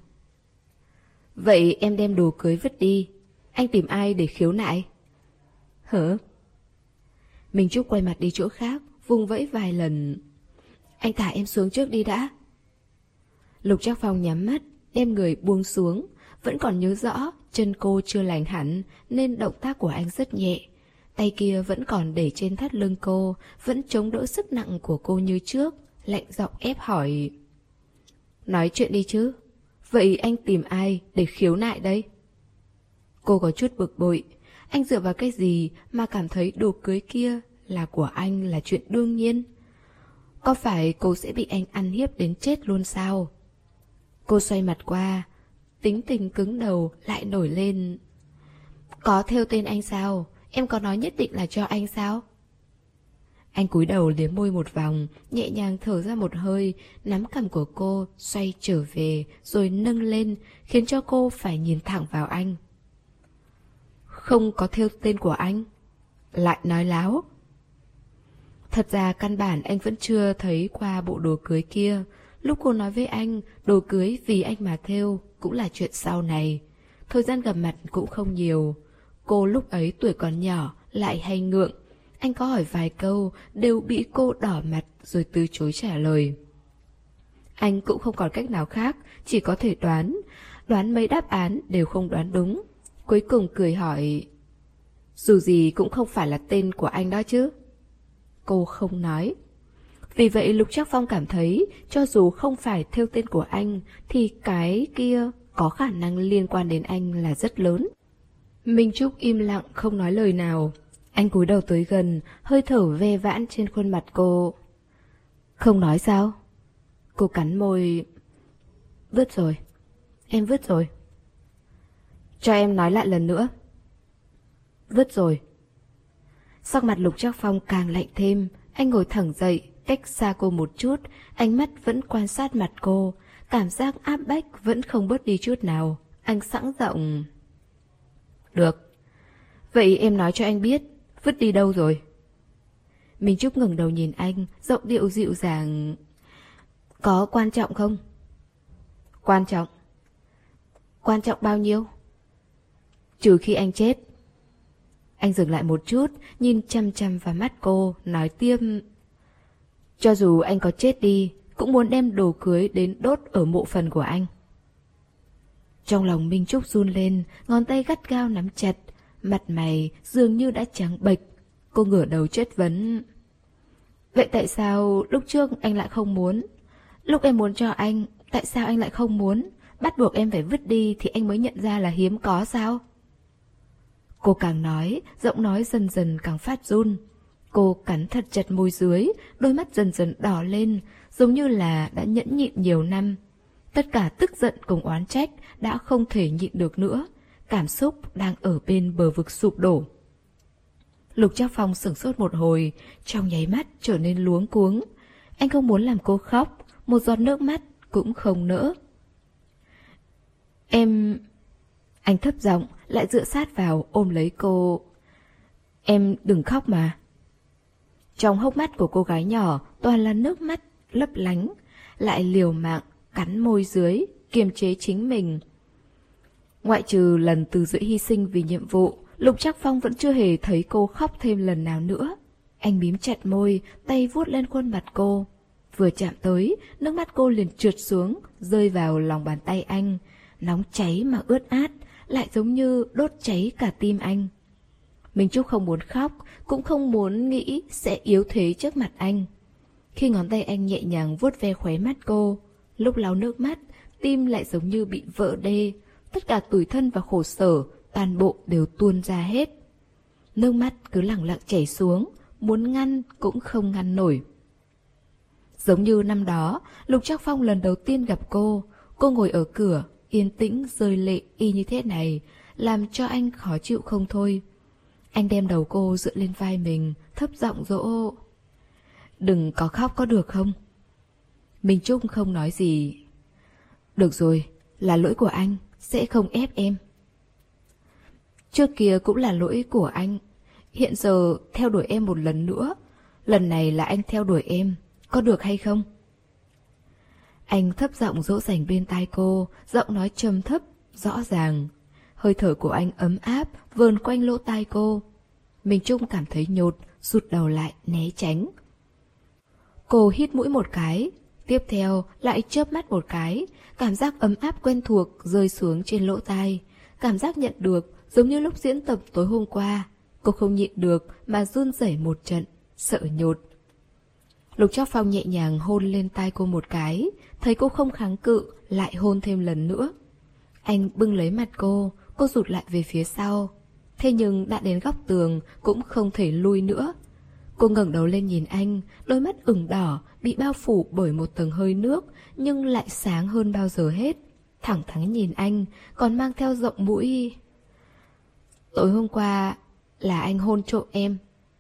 Vậy em đem đồ cưới vứt đi, anh tìm ai để khiếu nại? Hả? Minh Trúc quay mặt đi chỗ khác, vung vẫy vài lần. Anh thả em xuống trước đi đã. Lục Trác Phong nhắm mắt, đem người buông xuống. Vẫn còn nhớ rõ chân cô chưa lành hẳn nên động tác của anh rất nhẹ. Tay kia vẫn còn để trên thắt lưng cô, vẫn chống đỡ sức nặng của cô như trước, lạnh giọng ép hỏi. Nói chuyện đi chứ. Vậy anh tìm ai để khiếu nại đây? Cô có chút bực bội. Anh dựa vào cái gì mà cảm thấy đồ cưới kia là của anh là chuyện đương nhiên? Có phải cô sẽ bị anh ăn hiếp đến chết luôn sao? Cô xoay mặt qua, tính tình cứng đầu lại nổi lên. Có thêu tên anh sao? Em có nói nhất định là cho anh sao? Anh cúi đầu liếm môi một vòng, nhẹ nhàng thở ra một hơi, nắm cằm của cô xoay trở về rồi nâng lên, khiến cho cô phải nhìn thẳng vào anh. Không có thêu tên của anh? Lại nói láo. Thật ra căn bản anh vẫn chưa thấy qua bộ đồ cưới kia. Lúc cô nói với anh đồ cưới vì anh mà thêu cũng là chuyện sau này. Thời gian gặp mặt cũng không nhiều. Cô lúc ấy tuổi còn nhỏ, lại hay ngượng. Anh có hỏi vài câu đều bị cô đỏ mặt rồi từ chối trả lời. Anh cũng không còn cách nào khác, chỉ có thể đoán. Đoán mấy đáp án đều không đoán đúng. Cuối cùng cười hỏi, dù gì cũng không phải là tên của anh đó chứ. Cô không nói. Vì vậy Lục Trác Phong cảm thấy cho dù không phải thêu tên của anh thì cái kia có khả năng liên quan đến anh là rất lớn. Minh Trúc im lặng không nói lời nào. Anh cúi đầu tới gần, hơi thở ve vãn trên khuôn mặt cô. Không nói sao? Cô cắn môi. Vứt rồi. Em vứt rồi. Cho em nói lại lần nữa. Vứt rồi. Sắc mặt Lục Trác Phong càng lạnh thêm. Anh ngồi thẳng dậy, cách xa cô một chút, ánh mắt vẫn quan sát mặt cô. Cảm giác áp bách vẫn không bớt đi chút nào. Anh sẵn giọng. Được. Vậy em nói cho anh biết vứt đi đâu rồi? Minh Trúc ngẩng đầu nhìn anh, giọng điệu dịu dàng. Có quan trọng không? Quan trọng? Quan trọng bao nhiêu? Trừ khi anh chết. Anh dừng lại một chút, nhìn chăm chăm vào mắt cô, nói tiếp. Cho dù anh có chết đi, cũng muốn đem đồ cưới đến đốt ở mộ phần của anh. Trong lòng Minh Trúc run lên, ngón tay gắt gao nắm chặt, mặt mày dường như đã trắng bệch. Cô ngửa đầu chất vấn. Vậy tại sao lúc trước anh lại không muốn? Lúc em muốn cho anh, tại sao anh lại không muốn? Bắt buộc em phải vứt đi thì anh mới nhận ra là hiếm có sao? Cô càng nói, giọng nói dần dần càng phát run. Cô cắn thật chặt môi dưới, đôi mắt dần dần đỏ lên, giống như là đã nhẫn nhịn nhiều năm. Tất cả tức giận cùng oán trách đã không thể nhịn được nữa. cảm xúc đang ở bên bờ vực sụp đổ. Lục Trác Phong sửng sốt một hồi, trong nháy mắt trở nên luống cuống. Anh không muốn làm cô khóc, một giọt nước mắt cũng không nỡ. Em... Anh thấp giọng, lại dựa sát vào ôm lấy cô. Em đừng khóc mà. Trong hốc mắt của cô gái nhỏ toàn là nước mắt lấp lánh, lại liều mạng cắn môi dưới, kiềm chế chính mình. Ngoại trừ lần Từ Duệ hy sinh vì nhiệm vụ, Lục Trác Phong vẫn chưa hề thấy cô khóc thêm lần nào nữa. Anh mím chặt môi, tay vuốt lên khuôn mặt cô. Vừa chạm tới, nước mắt cô liền trượt xuống, rơi vào lòng bàn tay anh. Nóng cháy mà ướt át, lại giống như đốt cháy cả tim anh. Minh Trúc không muốn khóc, cũng không muốn nghĩ sẽ yếu thế trước mặt anh. Khi ngón tay anh nhẹ nhàng vuốt ve khóe mắt cô, lúc lau nước mắt, tim lại giống như bị vỡ đê. Tất cả tủi thân và khổ sở, toàn bộ đều tuôn ra hết. Nước mắt cứ lẳng lặng chảy xuống, muốn ngăn cũng không ngăn nổi. Giống như năm đó, Lục Trác Phong lần đầu tiên gặp cô, cô ngồi ở cửa, yên tĩnh rơi lệ y như thế này, làm cho anh khó chịu không thôi. Anh đem đầu cô dựa lên vai mình, thấp giọng dỗ. Đừng có khóc có được không? Minh Trúc không nói gì. Được rồi, là lỗi của anh, sẽ không ép em. Trước kia cũng là lỗi của anh, hiện giờ theo đuổi em một lần nữa. Lần này là anh theo đuổi em, có được hay không? Anh thấp giọng dỗ dành bên tai cô, giọng nói trầm thấp, rõ ràng. Hơi thở của anh ấm áp, vờn quanh lỗ tai cô. Minh Trung cảm thấy nhột, rụt đầu lại, né tránh. Cô hít mũi một cái, tiếp theo lại chớp mắt một cái, cảm giác ấm áp quen thuộc rơi xuống trên lỗ tai. Cảm giác nhận được giống như lúc diễn tập tối hôm qua. Cô không nhịn được mà run rẩy một trận, sợ nhột. Lục Trác Phong nhẹ nhàng hôn lên tai cô một cái, thấy cô không kháng cự, lại hôn thêm lần nữa. Anh bưng lấy mặt cô, cô rụt lại về phía sau. Thế nhưng đã đến góc tường cũng không thể lui nữa. Cô ngẩng đầu lên nhìn anh, đôi mắt ửng đỏ, bị bao phủ bởi một tầng hơi nước, nhưng lại sáng hơn bao giờ hết. Thẳng thắn nhìn anh, còn mang theo giọng mũi. Tối hôm qua là anh hôn trộm em.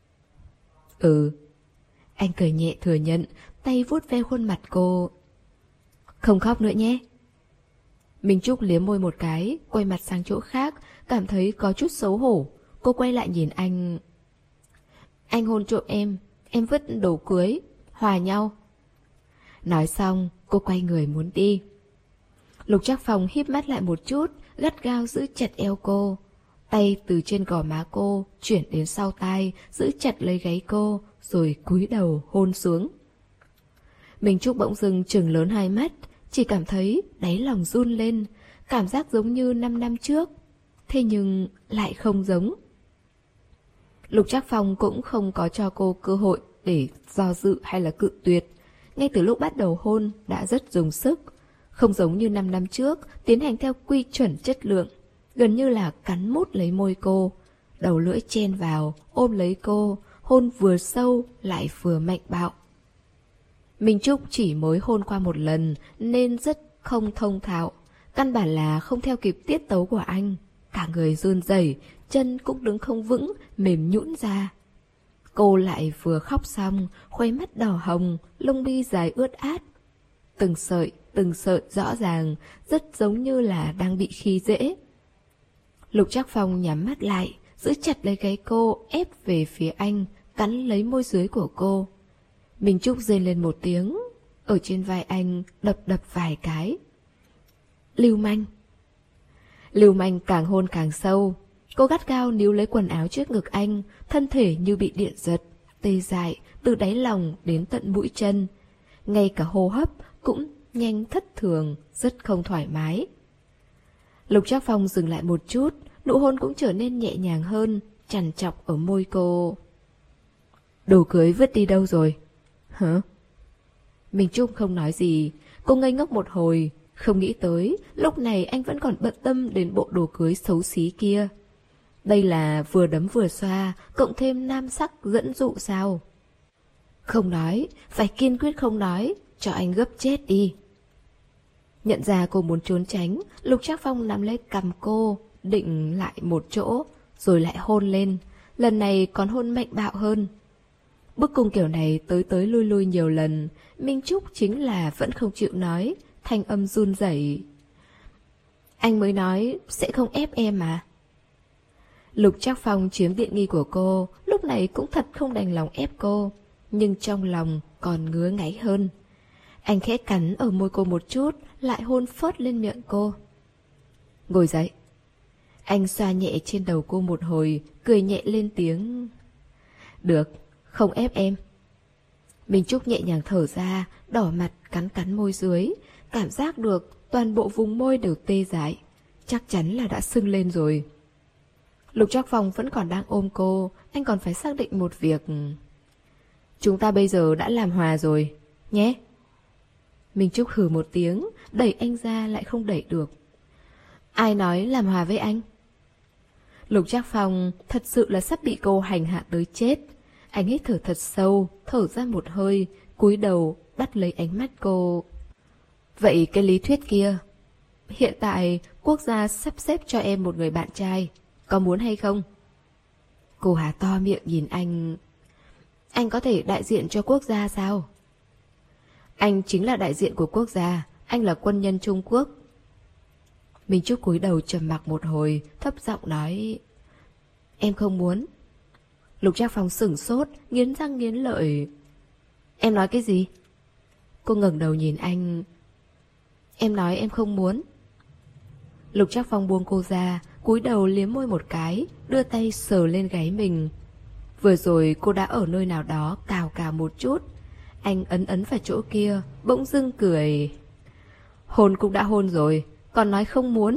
Ừ. Anh cười nhẹ thừa nhận, tay vuốt ve khuôn mặt cô. Không khóc nữa nhé. Minh Trúc liếm môi một cái, quay mặt sang chỗ khác, cảm thấy có chút xấu hổ. Cô quay lại nhìn anh. Anh hôn trộm em, em vứt đồ cưới, hòa nhau. Nói xong, cô quay người muốn đi. Lục Trác Phong híp mắt lại một chút, gắt gao giữ chặt eo cô. Tay từ trên gò má cô chuyển đến sau tai, giữ chặt lấy gáy cô, rồi cúi đầu hôn xuống. Minh Trúc bỗng dưng trừng lớn hai mắt, chỉ cảm thấy đáy lòng run lên, cảm giác giống như năm năm trước, thế nhưng lại không giống. Lục Trác Phong cũng không có cho cô cơ hội để do dự hay là cự tuyệt. Ngay từ lúc bắt đầu hôn đã rất dùng sức, không giống như năm năm trước tiến hành theo quy chuẩn chất lượng, gần như là cắn mút lấy môi cô, đầu lưỡi chen vào, ôm lấy cô, hôn vừa sâu lại vừa mạnh bạo. Minh Trúc chỉ mới hôn qua một lần nên rất không thông thạo, căn bản là không theo kịp tiết tấu của anh. Cả người run rẩy, chân cũng đứng không vững, mềm nhũn ra. Cô lại vừa khóc xong, khóe mắt đỏ hồng, lông mi dài ướt át. Từng sợi, từng sợi rõ ràng, rất giống như là đang bị khi dễ. Lục Trác Phong nhắm mắt lại, giữ chặt lấy gáy cô, ép về phía anh, cắn lấy môi dưới của cô. Minh Trúc rên lên một tiếng, ở trên vai anh đập đập vài cái. Lưu manh. Lưu manh càng hôn càng sâu. Cô gắt gao níu lấy quần áo trước ngực anh, thân thể như bị điện giật, tê dại từ đáy lòng đến tận mũi chân. Ngay cả hô hấp cũng nhanh thất thường, rất không thoải mái. Lục Trác Phong dừng lại một chút, nụ hôn cũng trở nên nhẹ nhàng hơn, chằn chọc ở môi cô. Đồ cưới vứt đi đâu rồi? Hả? Minh Trúc không nói gì, cô ngây ngốc một hồi, không nghĩ tới lúc này anh vẫn còn bận tâm đến bộ đồ cưới xấu xí kia. Đây là vừa đấm vừa xoa, cộng thêm nam sắc dẫn dụ sao? Không nói, phải kiên quyết không nói, cho anh gấp chết đi. Nhận ra cô muốn trốn tránh, Lục Trác Phong nắm lấy cằm cô, định lại một chỗ, rồi lại hôn lên. Lần này còn hôn mạnh bạo hơn. Bức cung kiểu này tới tới lui lui nhiều lần, Minh Trúc chính là vẫn không chịu nói, thanh âm run rẩy. Anh mới nói sẽ không ép em mà. Lục Trác Phong chiếm tiện nghi của cô, lúc này cũng thật không đành lòng ép cô, nhưng trong lòng còn ngứa ngáy hơn. Anh khẽ cắn ở môi cô một chút, lại hôn phớt lên miệng cô. Ngồi dậy. Anh xoa nhẹ trên đầu cô một hồi, cười nhẹ lên tiếng. Được, không ép em. Minh Trúc nhẹ nhàng thở ra, đỏ mặt cắn cắn môi dưới, cảm giác được toàn bộ vùng môi đều tê dại, chắc chắn là đã sưng lên rồi. Lục Trác Phong vẫn còn đang ôm cô, anh còn phải xác định một việc. Chúng ta bây giờ đã làm hòa rồi, nhé. Minh Trúc hừ một tiếng, đẩy anh ra lại không đẩy được. Ai nói làm hòa với anh? Lục Trác Phong thật sự là sắp bị cô hành hạ tới chết. Anh hít thở thật sâu, thở ra một hơi, cúi đầu bắt lấy ánh mắt cô. Vậy cái lý thuyết kia, hiện tại quốc gia sắp xếp cho em một người bạn trai, có muốn hay không? Cô há to miệng nhìn anh. Anh có thể đại diện cho quốc gia sao? Anh chính là đại diện của quốc gia, anh là quân nhân Trung Quốc. Minh Trúc cúi đầu trầm mặc một hồi, thấp giọng nói. Em không muốn. Lục Trác Phong sửng sốt, nghiến răng nghiến lợi. Em nói cái gì? Cô ngẩng đầu nhìn anh. Em nói em không muốn. Lục Trác Phong buông cô ra, cúi đầu liếm môi một cái, đưa tay sờ lên gáy mình. Vừa rồi cô đã ở nơi nào đó cào cào một chút. Anh ấn ấn vào chỗ kia, bỗng dưng cười. Hôn cũng đã hôn rồi, còn nói không muốn.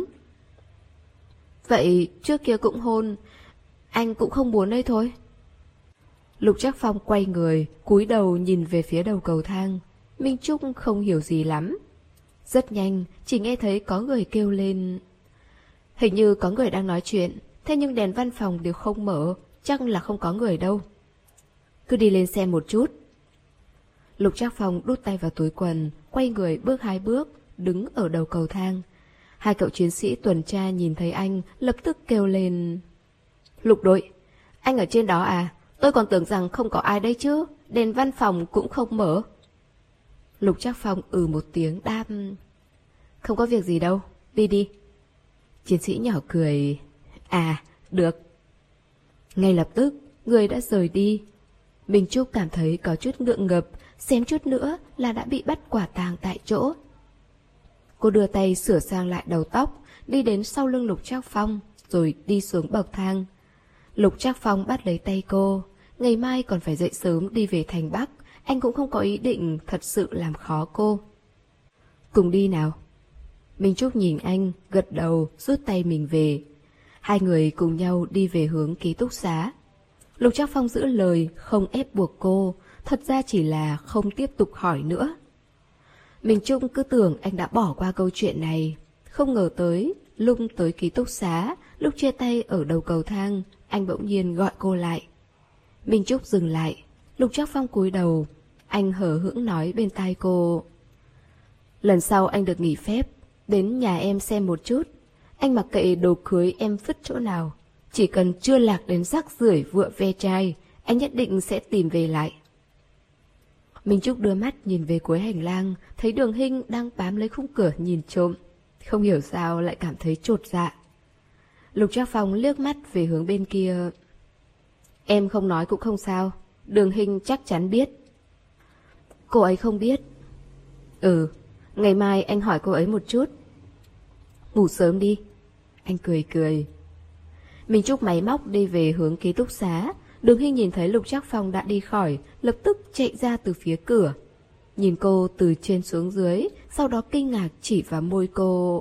Vậy trước kia cũng hôn, anh cũng không muốn đây thôi. Lục Trác Phong quay người, cúi đầu nhìn về phía đầu cầu thang. Minh Trúc không hiểu gì lắm. Rất nhanh, chỉ nghe thấy có người kêu lên. Hình như có người đang nói chuyện, thế nhưng đèn văn phòng đều không mở, chắc là không có người đâu. Cứ đi lên xem một chút. Lục Trác Phong đút tay vào túi quần, quay người bước hai bước, đứng ở đầu cầu thang. Hai cậu chiến sĩ tuần tra nhìn thấy anh, lập tức kêu lên. Lục đội, anh ở trên đó à? Tôi còn tưởng rằng không có ai đây chứ, đèn văn phòng cũng không mở. Lục Trác Phong ừ một tiếng đáp. Không có việc gì đâu, đi đi. Chiến sĩ nhỏ cười. À, được. Ngay lập tức, người đã rời đi. Minh Trúc cảm thấy có chút ngượng ngập, xém chút nữa là đã bị bắt quả tang tại chỗ. Cô đưa tay sửa sang lại đầu tóc, đi đến sau lưng Lục Trác Phong, rồi đi xuống bậc thang. Lục Trác Phong bắt lấy tay cô. Ngày mai còn phải dậy sớm đi về thành Bắc, anh cũng không có ý định thật sự làm khó cô. Cùng đi nào. Minh Trúc nhìn anh, gật đầu, rút tay mình về. Hai người cùng nhau đi về hướng ký túc xá. Lục Trác Phong giữ lời, không ép buộc cô, thật ra chỉ là không tiếp tục hỏi nữa. Minh Trúc cứ tưởng anh đã bỏ qua câu chuyện này. Không ngờ tới, lúc tới ký túc xá, lúc chia tay ở đầu cầu thang, anh bỗng nhiên gọi cô lại. Minh Trúc dừng lại, Lục Trác Phong cúi đầu. Anh hờ hững nói bên tai cô. Lần sau anh được nghỉ phép, đến nhà em xem một chút. Anh mặc kệ đồ cưới em vứt chỗ nào, chỉ cần chưa lạc đến rác rưởi vựa ve chai, anh nhất định sẽ tìm về lại. Minh Trúc đưa mắt nhìn về cuối hành lang, thấy Đường Hinh đang bám lấy khung cửa nhìn trộm. Không hiểu sao lại cảm thấy chột dạ. Lục Trác Phong liếc mắt về hướng bên kia. Em không nói cũng không sao, Đường Hinh chắc chắn biết. Cô ấy không biết. Ừ, ngày mai anh hỏi cô ấy một chút. Ngủ sớm đi. Anh cười cười. Minh Trúc máy móc đi về hướng ký túc xá. Đường Hinh nhìn thấy Lục Trác Phong đã đi khỏi, lập tức chạy ra từ phía cửa. Nhìn cô từ trên xuống dưới, sau đó kinh ngạc chỉ vào môi cô.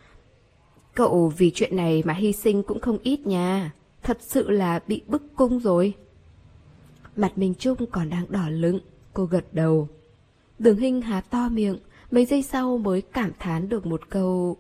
Cậu vì chuyện này mà hy sinh cũng không ít nha. Thật sự là bị bức cung rồi. Mặt Minh Trúc còn đang đỏ lựng, cô gật đầu. Đường Hinh há to miệng, mấy giây sau mới cảm thán được một câu.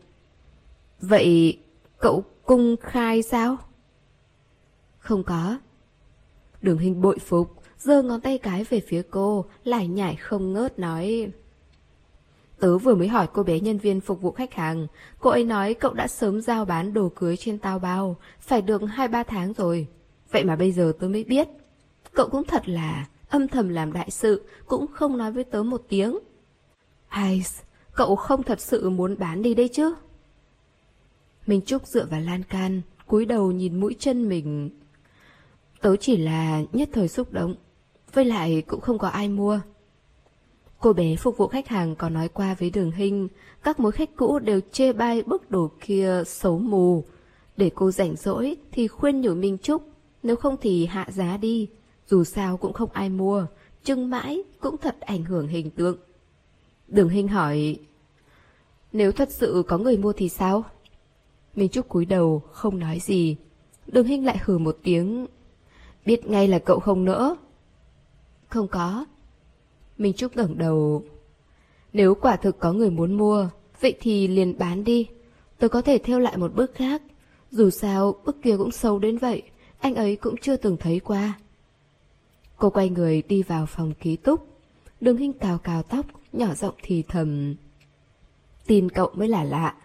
Vậy cậu cung khai sao? Không có. Đường Hinh bội phục, giơ ngón tay cái về phía cô, lải nhải không ngớt nói. Tớ vừa mới hỏi cô bé nhân viên phục vụ khách hàng, cô ấy nói cậu đã sớm giao bán đồ cưới trên Taobao, phải được hai ba tháng rồi. Vậy mà bây giờ tớ mới biết. Cậu cũng thật là âm thầm làm đại sự, cũng không nói với tớ một tiếng. Ai, cậu không thật sự muốn bán đi đây chứ? Minh Trúc dựa vào lan can, cúi đầu nhìn mũi chân mình. Tớ chỉ là nhất thời xúc động, với lại cũng không có ai mua. Cô bé phục vụ khách hàng có nói qua với Đường Hinh, các mối khách cũ đều chê bai bức đồ kia xấu mù. Để cô rảnh rỗi thì khuyên nhủ Minh Trúc, nếu không thì hạ giá đi, dù sao cũng không ai mua, trưng mãi cũng thật ảnh hưởng hình tượng. Đường Hinh hỏi, nếu thật sự có người mua thì sao? Minh Trúc cúi đầu không nói gì. Đường Hinh lại hừ một tiếng, biết ngay là cậu không nỡ. Không có. Minh Trúc ngẩng đầu. Nếu quả thực có người muốn mua, vậy thì liền bán đi. Tôi có thể thêu lại một bức khác. Dù sao bức kia cũng xấu đến vậy, anh ấy cũng chưa từng thấy qua. Cô quay người đi vào phòng ký túc. Đường Hinh cào cào tóc, nhỏ giọng thì thầm, tin cậu mới là lạ.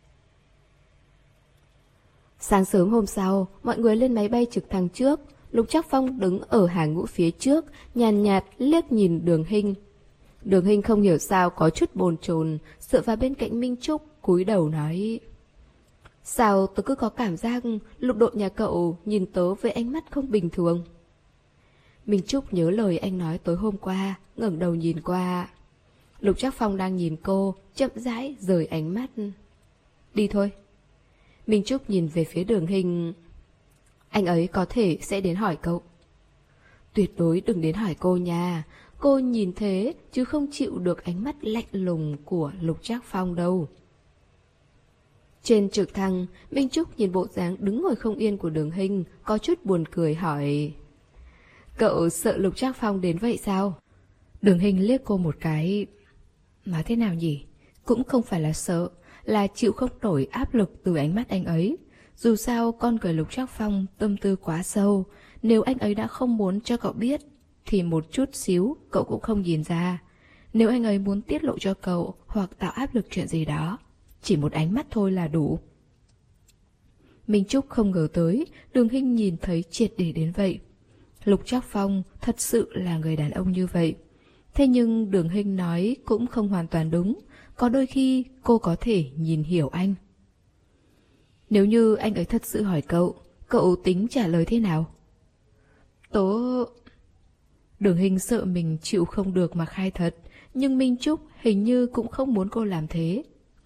Sáng sớm hôm sau, mọi người lên máy bay trực thăng trước. Lục Trác Phong đứng ở hàng ngũ phía trước, nhàn nhạt liếc nhìn Đường Hinh. Đường Hinh không hiểu sao có chút bồn chồn, dựa vào bên cạnh Minh Trúc, cúi đầu nói, sao tớ cứ có cảm giác Lục đội nhà cậu nhìn tớ với ánh mắt không bình thường. Minh Trúc nhớ lời anh nói tối hôm qua, ngẩng đầu nhìn qua. Lục Trác Phong đang nhìn cô, chậm rãi rời ánh mắt. Đi thôi. Minh Trúc nhìn về phía Đường Hinh. Anh ấy có thể sẽ đến hỏi cậu. Tuyệt đối đừng đến hỏi cô nha. Cô nhìn thế chứ không chịu được ánh mắt lạnh lùng của Lục Trác Phong đâu. Trên trực thăng, Minh Trúc nhìn bộ dáng đứng ngồi không yên của Đường Hinh, có chút buồn cười hỏi, cậu sợ Lục Trác Phong đến vậy sao? Đường Hinh liếc cô một cái. Nói thế nào nhỉ? Cũng không phải là sợ, là chịu không nổi áp lực từ ánh mắt anh ấy. Dù sao con người Lục Trác Phong tâm tư quá sâu, nếu anh ấy đã không muốn cho cậu biết thì một chút xíu cậu cũng không nhìn ra. Nếu anh ấy muốn tiết lộ cho cậu hoặc tạo áp lực chuyện gì đó, chỉ một ánh mắt thôi là đủ. Minh Trúc không ngờ tới Đường Hinh nhìn thấy triệt để đến vậy. Lục Trác Phong thật sự là người đàn ông như vậy. Thế nhưng Đường Hinh nói cũng không hoàn toàn đúng. Có đôi khi cô có thể nhìn hiểu anh. Nếu như anh ấy thật sự hỏi cậu, cậu tính trả lời thế nào? Tớ... Đường Hinh sợ mình chịu không được mà khai thật, nhưng Minh Trúc hình như cũng không muốn cô làm thế.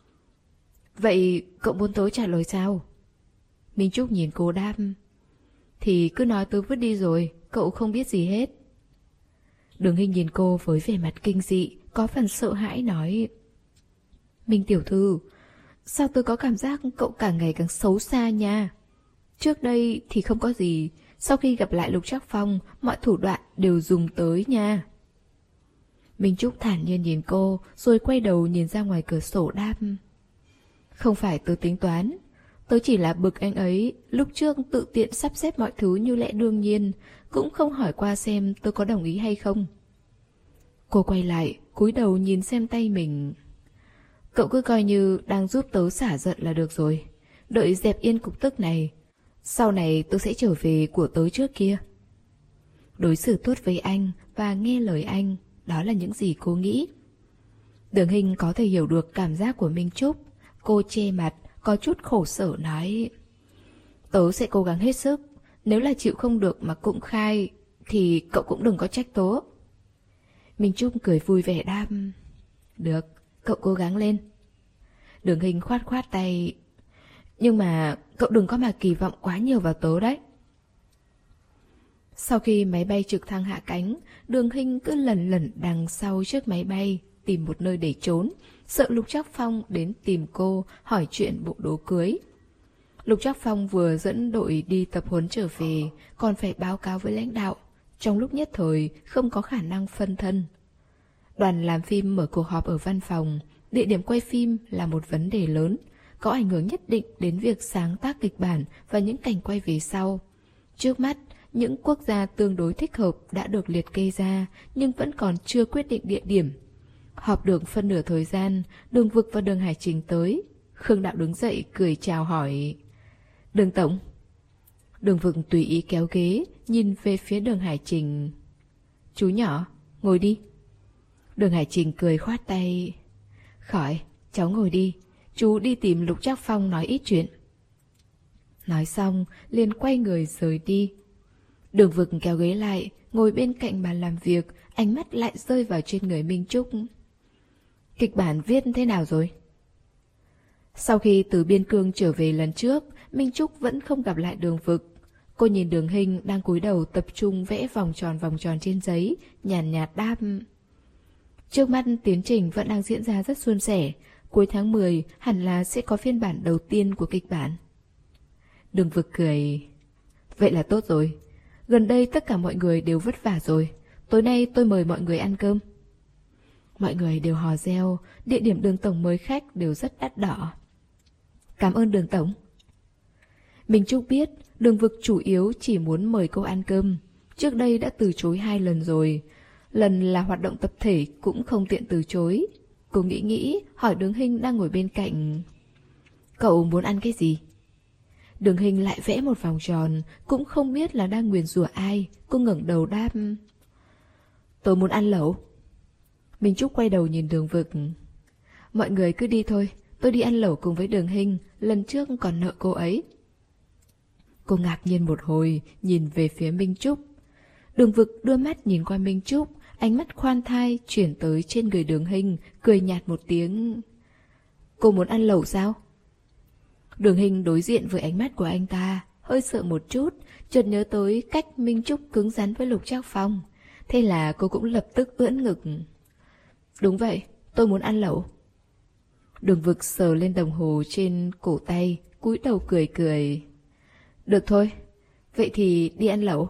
Vậy cậu muốn tớ trả lời sao? Minh Trúc nhìn cô đáp, thì cứ nói tớ vứt đi rồi, cậu không biết gì hết. Đường Hinh nhìn cô với vẻ mặt kinh dị, có phần sợ hãi nói, Minh tiểu thư, sao tôi có cảm giác cậu càng ngày càng xấu xa nha. Trước đây thì không có gì, sau khi gặp lại Lục Trác Phong, mọi thủ đoạn đều dùng tới nha. Minh Trúc thản nhiên nhìn cô, rồi quay đầu nhìn ra ngoài cửa sổ đáp, không phải tớ tính toán, tớ chỉ là bực anh ấy lúc trước tự tiện sắp xếp mọi thứ như lẽ đương nhiên, cũng không hỏi qua xem tớ có đồng ý hay không. Cô quay lại, cúi đầu nhìn xem tay mình. Cậu cứ coi như đang giúp tớ xả giận là được rồi. Đợi dẹp yên cục tức này, sau này tớ sẽ trở về của tớ trước kia. Đối xử tốt với anh và nghe lời anh, đó là những gì cô nghĩ. Đường Hinh có thể hiểu được cảm giác của Minh Trúc. Cô che mặt, có chút khổ sở nói, tớ sẽ cố gắng hết sức. Nếu là chịu không được mà cũng khai, thì cậu cũng đừng có trách tớ. Minh Trúc cười vui vẻ đáp, được, cậu cố gắng lên. Đường Hinh khoát khoát tay, nhưng mà cậu đừng có mà kỳ vọng quá nhiều vào tớ đấy. Sau khi máy bay trực thăng hạ cánh, Đường Hinh cứ lẩn lẩn đằng sau chiếc máy bay, tìm một nơi để trốn, sợ Lục Trác Phong đến tìm cô hỏi chuyện bộ đồ cưới. Lục Trác Phong vừa dẫn đội đi tập huấn trở về, còn phải báo cáo với lãnh đạo. Trong lúc nhất thời không có khả năng phân thân. Đoàn làm phim mở cuộc họp ở văn phòng. Địa điểm quay phim là một vấn đề lớn, có ảnh hưởng nhất định đến việc sáng tác kịch bản và những cảnh quay về sau. Trước mắt, những quốc gia tương đối thích hợp đã được liệt kê ra, nhưng vẫn còn chưa quyết định địa điểm. Họp được phân nửa thời gian, Đường Vực và Đường Hải Trình tới. Khương Đạo đứng dậy cười chào hỏi. Đường Tổng. Đường Vực tùy ý kéo ghế, nhìn về phía Đường Hải Trình. Chú nhỏ, ngồi đi. Đường Hải Trình cười khoát tay. Khỏi, cháu ngồi đi. Chú đi tìm Lục Trác Phong nói ít chuyện. Nói xong, liền quay người rời đi. Đường Vực kéo ghế lại, ngồi bên cạnh bàn làm việc, ánh mắt lại rơi vào trên người Minh Trúc. Kịch bản viết thế nào rồi? Sau khi từ Biên Cương trở về lần trước, Minh Trúc vẫn không gặp lại Đường Vực. Cô nhìn Đường Hinh đang cúi đầu tập trung vẽ vòng tròn vòng tròn trên giấy, nhàn nhạt, nhạt đáp. Trước mắt tiến trình vẫn đang diễn ra rất suôn sẻ. Cuối tháng mười hẳn là sẽ có phiên bản đầu tiên của kịch bản. Đường Vực cười. Vậy là tốt rồi. Gần đây tất cả mọi người đều vất vả rồi. Tối nay tôi mời mọi người ăn cơm. Mọi người đều hò reo. Địa điểm Đường Tổng mời khách đều rất đắt đỏ. Cảm ơn Đường Tổng. Minh Trúc biết Đường Vực chủ yếu chỉ muốn mời cô ăn cơm. Trước đây đã từ chối hai lần rồi. Lần là hoạt động tập thể cũng không tiện từ chối. Cô nghĩ nghĩ hỏi Đường Hinh đang ngồi bên cạnh. Cậu muốn ăn cái gì? Đường Hinh lại vẽ một vòng tròn, cũng không biết là đang nguyền rủa ai. Cô ngẩng đầu đáp. Tôi muốn ăn lẩu. Minh Trúc quay đầu nhìn Đường Vực. Mọi người cứ đi thôi, tôi đi ăn lẩu cùng với Đường Hinh. Lần trước còn nợ cô ấy. Cô ngạc nhiên một hồi, nhìn về phía Minh Trúc. Đường Vực đưa mắt nhìn qua Minh Trúc, ánh mắt khoan thai chuyển tới trên người Đường Hinh, cười nhạt một tiếng. Cô muốn ăn lẩu sao? Đường Hinh đối diện với ánh mắt của anh ta, hơi sợ một chút, chợt nhớ tới cách Minh Trúc cứng rắn với Lục Trác Phong. Thế là cô cũng lập tức ưỡn ngực. Đúng vậy, tôi muốn ăn lẩu. Đường Vực sờ lên đồng hồ trên cổ tay, cúi đầu cười cười. Được thôi, vậy thì đi ăn lẩu.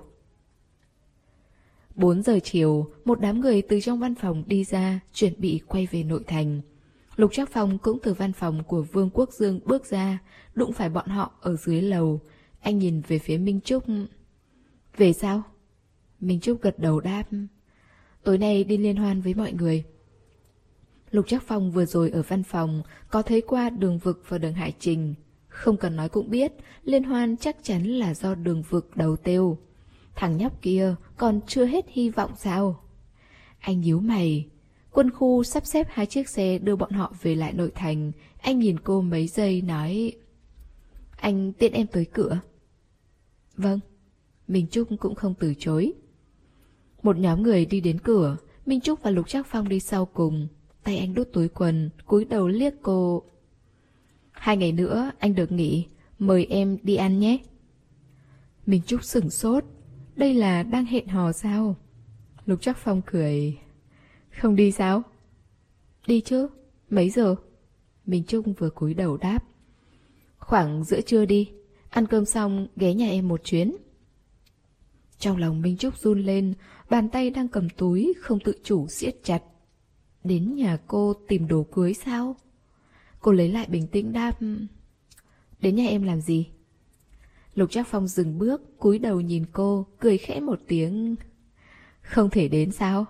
Bốn giờ chiều, một đám người từ trong văn phòng đi ra, chuẩn bị quay về nội thành. Lục Trác Phong cũng từ văn phòng của Vương Quốc Dương bước ra, đụng phải bọn họ ở dưới lầu. Anh nhìn về phía Minh Trúc. Về sao? Minh Trúc gật đầu đáp. Tối nay đi liên hoan với mọi người. Lục Trác Phong vừa rồi ở văn phòng có thấy qua Đường Vực và Đường Hải Trình. Không cần nói cũng biết, liên hoan chắc chắn là do Đường Vực đầu tiêu. Thằng nhóc kia còn chưa hết hy vọng sao? Anh nhíu mày. Quân khu sắp xếp hai chiếc xe đưa bọn họ về lại nội thành. Anh nhìn cô mấy giây nói. Anh tiễn em tới cửa. Vâng. Minh Trúc cũng không từ chối. Một nhóm người đi đến cửa. Minh Trúc và Lục Trác Phong đi sau cùng. Tay anh đút túi quần, cúi đầu liếc cô. Hai ngày nữa anh được nghỉ, mời em đi ăn nhé. Minh Trúc sửng sốt. Đây là đang hẹn hò sao? Lục Trác Phong cười. Không đi sao? Đi chứ. Mấy giờ? Minh Trúc vừa cúi đầu đáp. Khoảng giữa trưa đi. Ăn cơm xong ghé nhà em một chuyến. Trong lòng Minh Trúc run lên, bàn tay đang cầm túi không tự chủ siết chặt. Đến nhà cô tìm đồ cưới sao? Cô lấy lại bình tĩnh đáp. Đến nhà em làm gì? Lục Trác Phong dừng bước, cúi đầu nhìn cô, cười khẽ một tiếng. Không thể đến sao?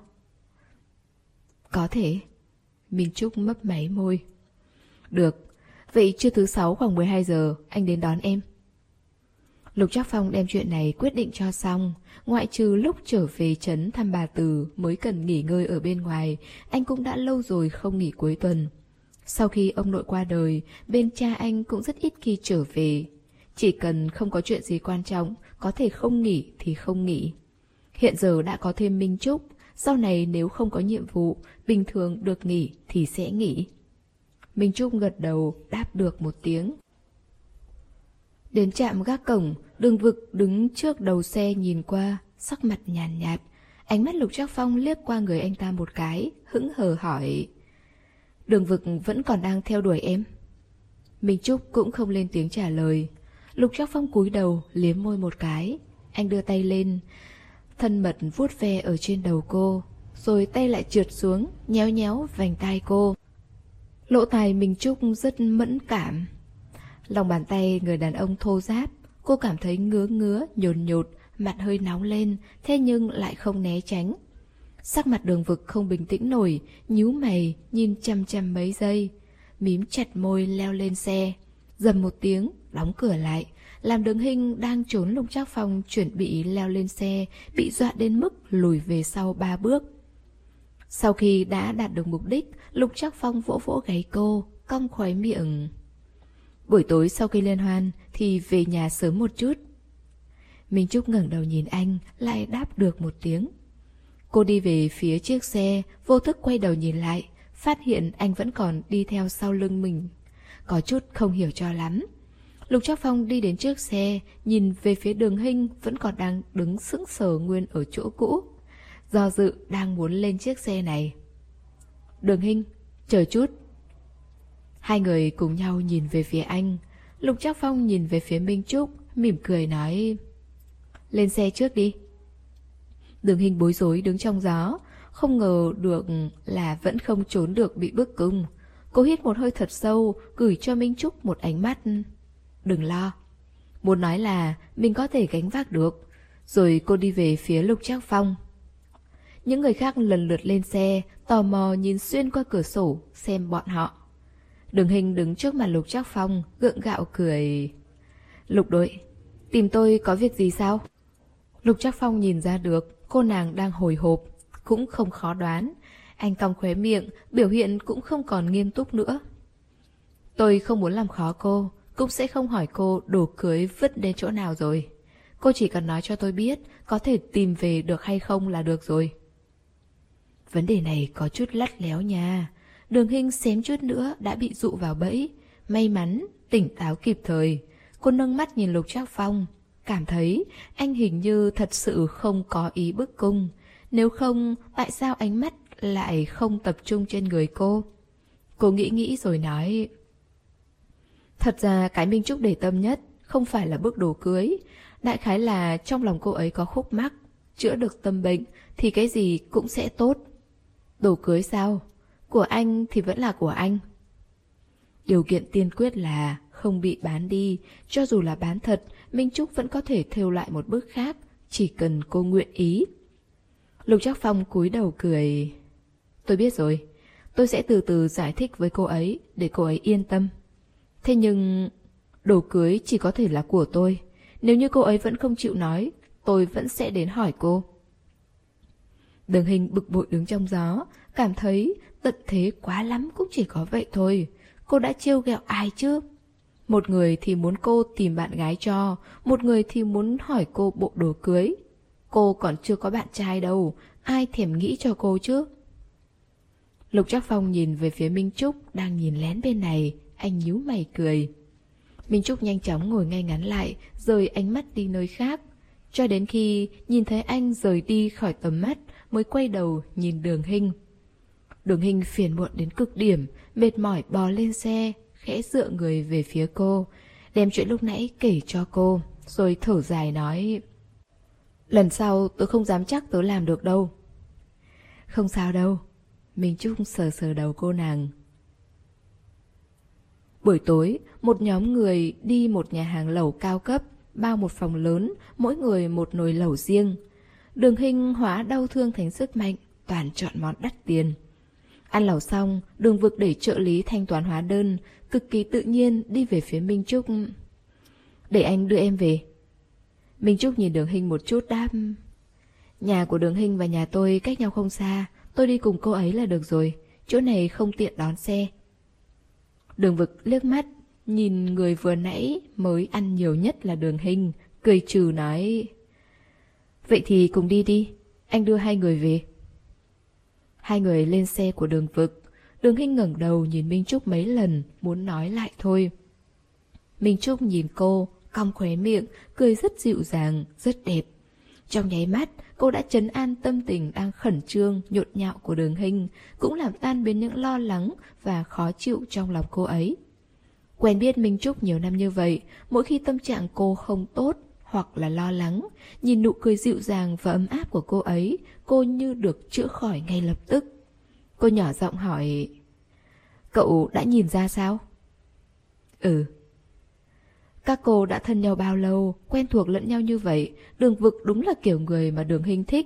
Có thể. Minh Trúc mấp máy môi. Được, vậy trưa thứ sáu khoảng mười hai giờ anh đến đón em. Lục Trác Phong đem chuyện này quyết định cho xong. Ngoại trừ lúc trở về trấn thăm bà Từ mới cần nghỉ ngơi ở bên ngoài, anh cũng đã lâu rồi không nghỉ cuối tuần. Sau khi ông nội qua đời, bên cha anh cũng rất ít khi trở về. Chỉ cần không có chuyện gì quan trọng, có thể không nghỉ thì không nghỉ. Hiện giờ đã có thêm Minh Trúc, sau này nếu không có nhiệm vụ, bình thường được nghỉ thì sẽ nghỉ. Minh Trúc gật đầu, đáp được một tiếng. Đến trạm gác cổng, Đường Vực đứng trước đầu xe nhìn qua, sắc mặt nhàn nhạt, nhạt. Ánh mắt Lục Trác Phong liếc qua người anh ta một cái, hững hờ hỏi. Đường Vực vẫn còn đang theo đuổi em? Minh Trúc cũng không lên tiếng trả lời. Lục Trác Phong cúi đầu, liếm môi một cái. Anh đưa tay lên, thân mật vuốt ve ở trên đầu cô, rồi tay lại trượt xuống, nhéo nhéo vành tai cô. Lỗ tai Minh Trúc rất mẫn cảm. Lòng bàn tay người đàn ông thô ráp, cô cảm thấy ngứa ngứa, nhồn nhột, mặt hơi nóng lên, thế nhưng lại không né tránh. Sắc mặt Đường Vực không bình tĩnh nổi, nhíu mày, nhìn chăm chăm mấy giây, mím chặt môi leo lên xe. Dầm một tiếng, đóng cửa lại, làm Đường Hinh đang trốn Lục Trác Phong chuẩn bị leo lên xe, bị dọa đến mức lùi về sau ba bước. Sau khi đã đạt được mục đích, Lục Trác Phong vỗ vỗ gáy cô, cong khóe miệng. Buổi tối sau khi liên hoan thì về nhà sớm một chút. Minh Trúc ngẩng đầu nhìn anh, lại đáp được một tiếng. Cô đi về phía chiếc xe, vô thức quay đầu nhìn lại, phát hiện anh vẫn còn đi theo sau lưng mình. Có chút không hiểu cho lắm. Lục Trác Phong đi đến trước xe, nhìn về phía Đường Hinh vẫn còn đang đứng sững sờ nguyên ở chỗ cũ. Do dự đang muốn lên chiếc xe này. Đường Hinh, chờ chút. Hai người cùng nhau nhìn về phía anh. Lục Trác Phong nhìn về phía Minh Trúc, mỉm cười nói: lên xe trước đi. Đường Hinh bối rối đứng trong gió, không ngờ được là vẫn không trốn được bị bức cung. Cô hít một hơi thật sâu, gửi cho Minh Trúc một ánh mắt. Đừng lo. Muốn nói là mình có thể gánh vác được. Rồi cô đi về phía Lục Trác Phong. Những người khác lần lượt lên xe, tò mò nhìn xuyên qua cửa sổ xem bọn họ. Đường Hinh đứng trước mặt Lục Trác Phong, gượng gạo cười. Lục đội, tìm tôi có việc gì sao? Lục Trác Phong nhìn ra được cô nàng đang hồi hộp, cũng không khó đoán. Anh cong khóe miệng, biểu hiện cũng không còn nghiêm túc nữa. Tôi không muốn làm khó cô, cũng sẽ không hỏi cô đồ cưới vứt đến chỗ nào rồi. Cô chỉ cần nói cho tôi biết có thể tìm về được hay không là được rồi. Vấn đề này có chút lắt léo nha. Đường Hinh xém chút nữa đã bị dụ vào bẫy. May mắn, tỉnh táo kịp thời. Cô nâng mắt nhìn Lục Trác Phong, cảm thấy anh hình như thật sự không có ý bức cung. Nếu không, tại sao ánh mắt lại không tập trung trên người cô? Cô nghĩ nghĩ rồi nói: thật ra cái Minh Trúc để tâm nhất không phải là bức đồ cưới. Đại khái là trong lòng cô ấy có khúc mắc, chữa được tâm bệnh thì cái gì cũng sẽ tốt. Đồ cưới sao? Của anh thì vẫn là của anh. Điều kiện tiên quyết là không bị bán đi. Cho dù là bán thật, Minh Trúc vẫn có thể thêu lại một bức khác, chỉ cần cô nguyện ý. Lục Trác Phong cúi đầu cười. Tôi biết rồi, tôi sẽ từ từ giải thích với cô ấy để cô ấy yên tâm. Thế nhưng đồ cưới chỉ có thể là của tôi. Nếu như cô ấy vẫn không chịu nói, tôi vẫn sẽ đến hỏi cô. Đường Hinh bực bội đứng trong gió, cảm thấy tận thế quá lắm cũng chỉ có vậy thôi. Cô đã trêu ghẹo ai chứ? Một người thì muốn cô tìm bạn gái cho, một người thì muốn hỏi cô bộ đồ cưới. Cô còn chưa có bạn trai đâu, ai thèm nghĩ cho cô chứ? Lục Trác Phong nhìn về phía Minh Trúc đang nhìn lén bên này, anh nhíu mày cười. Minh Trúc nhanh chóng ngồi ngay ngắn lại, rời ánh mắt đi nơi khác. Cho đến khi nhìn thấy anh rời đi khỏi tầm mắt mới quay đầu nhìn Đường Hinh. Đường Hinh phiền muộn đến cực điểm, mệt mỏi bò lên xe, khẽ dựa người về phía cô, đem chuyện lúc nãy kể cho cô, rồi thở dài nói: lần sau tôi không dám chắc tớ làm được đâu. Không sao đâu. Minh Trúc sờ sờ đầu cô nàng. Buổi tối, một nhóm người đi một nhà hàng lẩu cao cấp, bao một phòng lớn, mỗi người một nồi lẩu riêng. Đường Hinh hóa đau thương thành sức mạnh, toàn chọn món đắt tiền. Ăn lẩu xong, Đường Vực để trợ lý thanh toán hóa đơn, cực kỳ tự nhiên đi về phía Minh Trúc. Để anh đưa em về. Minh Trúc nhìn Đường Hinh một chút đáp: nhà của Đường Hinh và nhà tôi cách nhau không xa, tôi đi cùng cô ấy là được rồi, chỗ này không tiện đón xe. Đường Vực liếc mắt, nhìn người vừa nãy mới ăn nhiều nhất là Đường Hinh, cười trừ nói: vậy thì cùng đi đi, anh đưa hai người về. Hai người lên xe của Đường Vực. Đường Hinh ngẩng đầu nhìn Minh Trúc mấy lần, muốn nói lại thôi. Minh Trúc nhìn cô, cong khóe miệng, cười rất dịu dàng, rất đẹp. Trong nháy mắt, cô đã trấn an tâm tình đang khẩn trương, nhộn nhạo của Đường Hinh, cũng làm tan biến những lo lắng và khó chịu trong lòng cô ấy. Quen biết Minh Trúc nhiều năm như vậy, mỗi khi tâm trạng cô không tốt hoặc là lo lắng, nhìn nụ cười dịu dàng và ấm áp của cô ấy, cô như được chữa khỏi ngay lập tức. Cô nhỏ giọng hỏi: cậu đã nhìn ra sao? Ừ. Các cô đã thân nhau bao lâu, quen thuộc lẫn nhau như vậy, Đường Vực đúng là kiểu người mà Đường Hinh thích.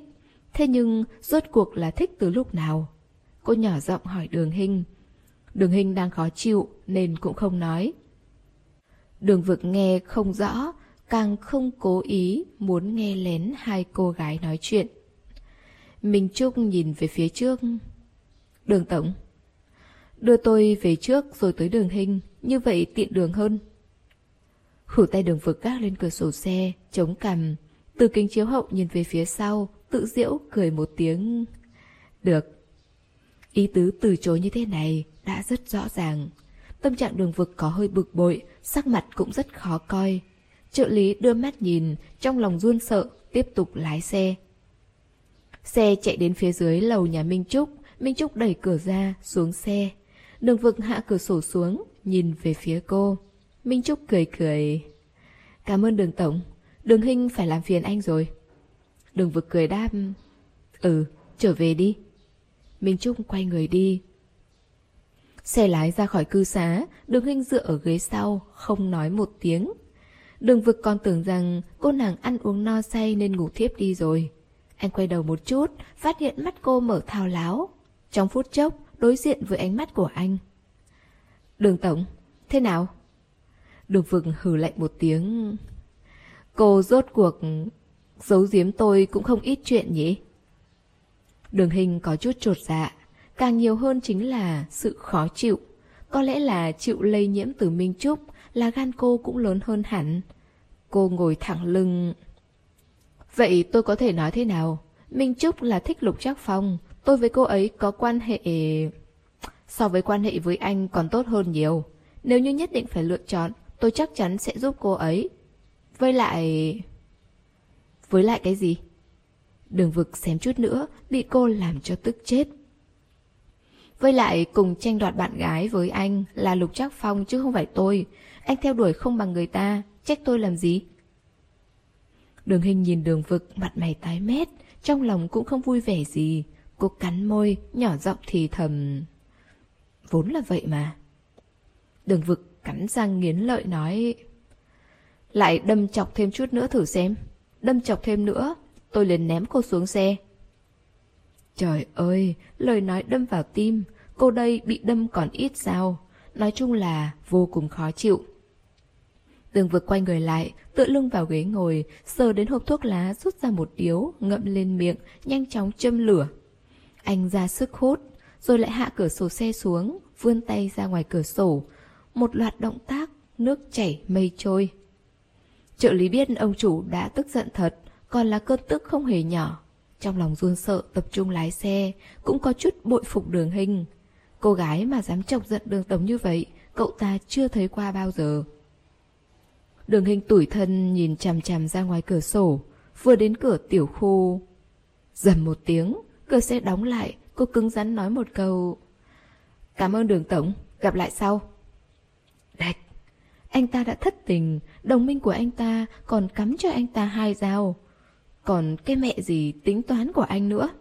Thế nhưng rốt cuộc là thích từ lúc nào? Cô nhỏ giọng hỏi Đường Hinh. Đường Hinh đang khó chịu nên cũng không nói. Đường Vực nghe không rõ, càng không cố ý muốn nghe lén hai cô gái nói chuyện. Minh Trúc nhìn về phía trước. Đường tổng, đưa tôi về trước rồi tới Đường Hinh, như vậy tiện đường hơn. Khử tay Đường Vực gác lên cửa sổ xe, chống cằm, từ kính chiếu hậu nhìn về phía sau, tự giễu cười một tiếng. Được. Ý tứ từ chối như thế này đã rất rõ ràng. Tâm trạng Đường Vực có hơi bực bội, sắc mặt cũng rất khó coi. Trợ lý đưa mắt nhìn, trong lòng run sợ, tiếp tục lái xe. Xe chạy đến phía dưới lầu nhà Minh Trúc, Minh Trúc đẩy cửa ra, xuống xe. Đường Vực hạ cửa sổ xuống, nhìn về phía cô. Minh Trúc cười cười. Cảm ơn Đường tổng, Đường Hinh phải làm phiền anh rồi. Đường Vực cười đáp. Ừ, trở về đi. Minh Trúc quay người đi. Xe lái ra khỏi cư xá, Đường Hinh dựa ở ghế sau, không nói một tiếng. Đường Vực còn tưởng rằng cô nàng ăn uống no say nên ngủ thiếp đi rồi. Anh quay đầu một chút, phát hiện mắt cô mở thao láo. Trong phút chốc, đối diện với ánh mắt của anh. Đường tổng, thế nào? Đường Vực hừ lạnh một tiếng. Cô rốt cuộc giấu giếm tôi cũng không ít chuyện nhỉ? Đường Hinh có chút chột dạ, càng nhiều hơn chính là sự khó chịu. Có lẽ là chịu lây nhiễm từ Minh Trúc, là gan cô cũng lớn hơn hẳn. Cô ngồi thẳng lưng. Vậy tôi có thể nói thế nào? Minh Trúc là thích Lục Trác Phong, tôi với cô ấy có quan hệ... So với quan hệ với anh còn tốt hơn nhiều. Nếu như nhất định phải lựa chọn, tôi chắc chắn sẽ giúp cô ấy. Với lại... Với lại cái gì? Đường Vực xém chút nữa bị cô làm cho tức chết. Với lại cùng tranh đoạt bạn gái với anh là Lục Trác Phong chứ không phải tôi. Anh theo đuổi không bằng người ta, trách tôi làm gì? Đường Hinh nhìn Đường Vực mặt mày tái mét, trong lòng cũng không vui vẻ gì. Cô cắn môi, nhỏ giọng thì thầm. Vốn là vậy mà. Đường Vực cắn răng nghiến lợi nói. Lại đâm chọc thêm chút nữa thử xem. Đâm chọc thêm nữa, tôi liền ném cô xuống xe. Trời ơi, lời nói đâm vào tim. Cô đây bị đâm còn ít sao. Nói chung là vô cùng khó chịu. Đường Vực quay người lại, tựa lưng vào ghế ngồi, sờ đến hộp thuốc lá rút ra một điếu, ngậm lên miệng, nhanh chóng châm lửa. Anh ra sức hút, rồi lại hạ cửa sổ xe xuống, vươn tay ra ngoài cửa sổ. Một loạt động tác, nước chảy mây trôi. Trợ lý biết ông chủ đã tức giận thật, còn là cơn tức không hề nhỏ. Trong lòng run sợ tập trung lái xe, cũng có chút bội phục Đường Hinh. Cô gái mà dám chọc giận Đường tổng như vậy, cậu ta chưa thấy qua bao giờ. Đường Hinh tủi thân nhìn chằm chằm ra ngoài cửa sổ, vừa đến cửa tiểu khu. Dầm một tiếng, cửa xe đóng lại, cô cứng rắn nói một câu. Cảm ơn Đường tổng, gặp lại sau. Đạch, anh ta đã thất tình, đồng minh của anh ta còn cắm cho anh ta hai dao. Còn cái mẹ gì tính toán của anh nữa.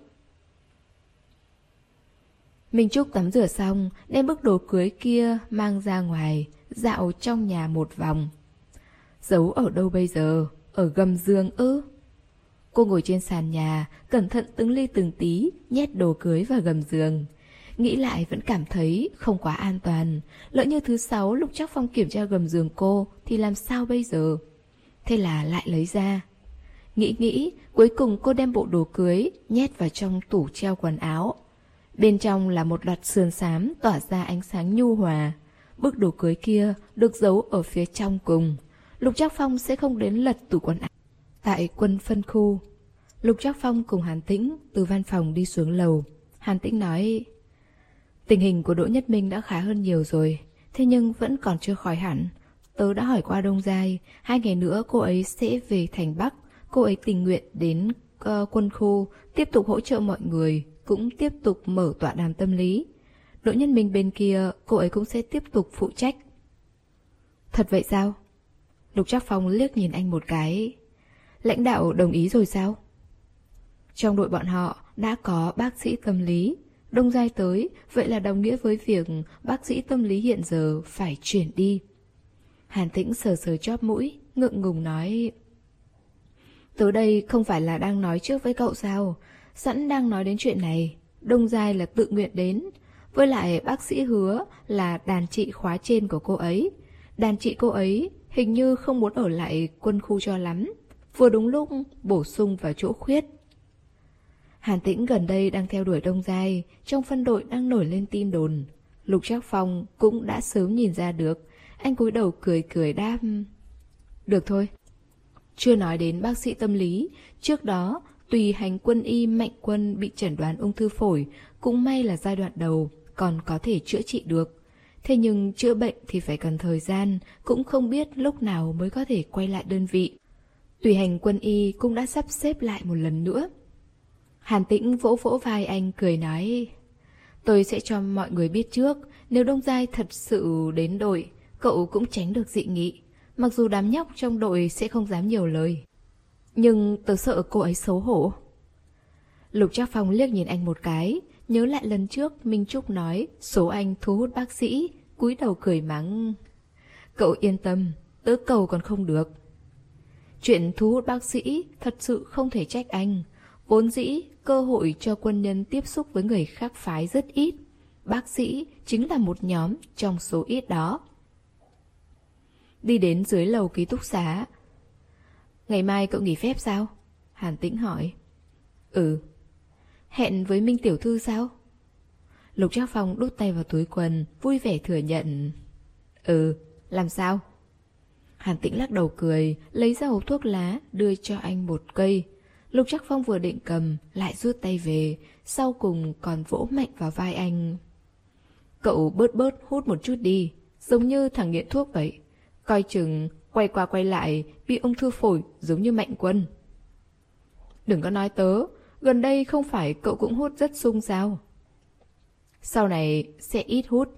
Minh Trúc tắm rửa xong, đem bức đồ cưới kia mang ra ngoài, dạo trong nhà một vòng. Giấu ở đâu bây giờ? Ở gầm giường ư? Cô ngồi trên sàn nhà, cẩn thận từng ly từng tí, nhét đồ cưới vào gầm giường. Nghĩ lại vẫn cảm thấy không quá an toàn. Lỡ như thứ sáu Lục Trác Phong kiểm tra gầm giường cô thì làm sao bây giờ? Thế là lại lấy ra. Nghĩ nghĩ, cuối cùng cô đem bộ đồ cưới nhét vào trong tủ treo quần áo. Bên trong là một loạt sườn xám tỏa ra ánh sáng nhu hòa. Bức đồ cưới kia được giấu ở phía trong cùng. Lục Trác Phong sẽ không đến lật tủ quần áo. Tại quân phân khu, Lục Trác Phong cùng Hàn Tĩnh từ văn phòng đi xuống lầu. Hàn Tĩnh nói, tình hình của Đỗ Nhất Minh đã khá hơn nhiều rồi, thế nhưng vẫn còn chưa khỏi hẳn. Tớ đã hỏi qua Đông Giai, hai ngày nữa cô ấy sẽ về thành Bắc. Cô ấy tình nguyện đến uh, quân khu, tiếp tục hỗ trợ mọi người, cũng tiếp tục mở tọa đàm tâm lý. Đỗ Nhất Minh bên kia, cô ấy cũng sẽ tiếp tục phụ trách. Thật vậy sao? Lục Trác Phong liếc nhìn anh một cái. Lãnh đạo đồng ý rồi sao? Trong đội bọn họ đã có bác sĩ tâm lý. Đông Giai tới, vậy là đồng nghĩa với việc bác sĩ tâm lý hiện giờ phải chuyển đi. Hàn Tĩnh sờ sờ chóp mũi, ngượng ngùng nói, tớ đây không phải là đang nói trước với cậu sao? Sẵn đang nói đến chuyện này, Đông Giai là tự nguyện đến. Với lại bác sĩ hứa là đàn chị khóa trên của cô ấy. Đàn chị cô ấy hình như không muốn ở lại quân khu cho lắm. Vừa đúng lúc bổ sung vào chỗ khuyết. Hàn Tĩnh gần đây đang theo đuổi Đông Giai. Trong phân đội đang nổi lên tin đồn. Lục Trác Phong cũng đã sớm nhìn ra được. Anh cúi đầu cười cười đáp: được thôi. Chưa nói đến bác sĩ tâm lý. Trước đó tùy hành quân y Mạnh Quân bị chẩn đoán ung thư phổi. Cũng may là giai đoạn đầu còn có thể chữa trị được. Thế nhưng chữa bệnh thì phải cần thời gian, cũng không biết lúc nào mới có thể quay lại đơn vị. Tùy hành quân y cũng đã sắp xếp lại một lần nữa. Hàn Tĩnh vỗ vỗ vai anh cười nói: tôi sẽ cho mọi người biết trước, nếu Đông Giai thật sự đến đội, cậu cũng tránh được dị nghị. Mặc dù đám nhóc trong đội sẽ không dám nhiều lời, nhưng tớ sợ cô ấy xấu hổ. Lục Trác Phong liếc nhìn anh một cái, nhớ lại lần trước Minh Trúc nói số anh thu hút bác sĩ, cúi đầu cười mắng: cậu yên tâm, tớ cầu còn không được. Chuyện thu hút bác sĩ thật sự không thể trách anh. Vốn dĩ cơ hội cho quân nhân tiếp xúc với người khác phái rất ít. Bác sĩ chính là một nhóm trong số ít đó. Đi đến dưới lầu ký túc xá. Ngày mai cậu nghỉ phép sao? Hàn Tĩnh hỏi. Ừ. Hẹn với Minh tiểu thư sao? Lục Trác Phong đút tay vào túi quần, vui vẻ thừa nhận. Ừ, làm sao? Hàn Tĩnh lắc đầu cười, lấy ra hộp thuốc lá, đưa cho anh một cây. Lục Trác Phong vừa định cầm, lại rút tay về, sau cùng còn vỗ mạnh vào vai anh. Cậu bớt bớt hút một chút đi, giống như thằng nghiện thuốc vậy. Coi chừng quay qua quay lại bị ung thư phổi giống như Mạnh Quân. Đừng có nói tớ, gần đây không phải cậu cũng hút rất sung sao? Sau này sẽ ít hút.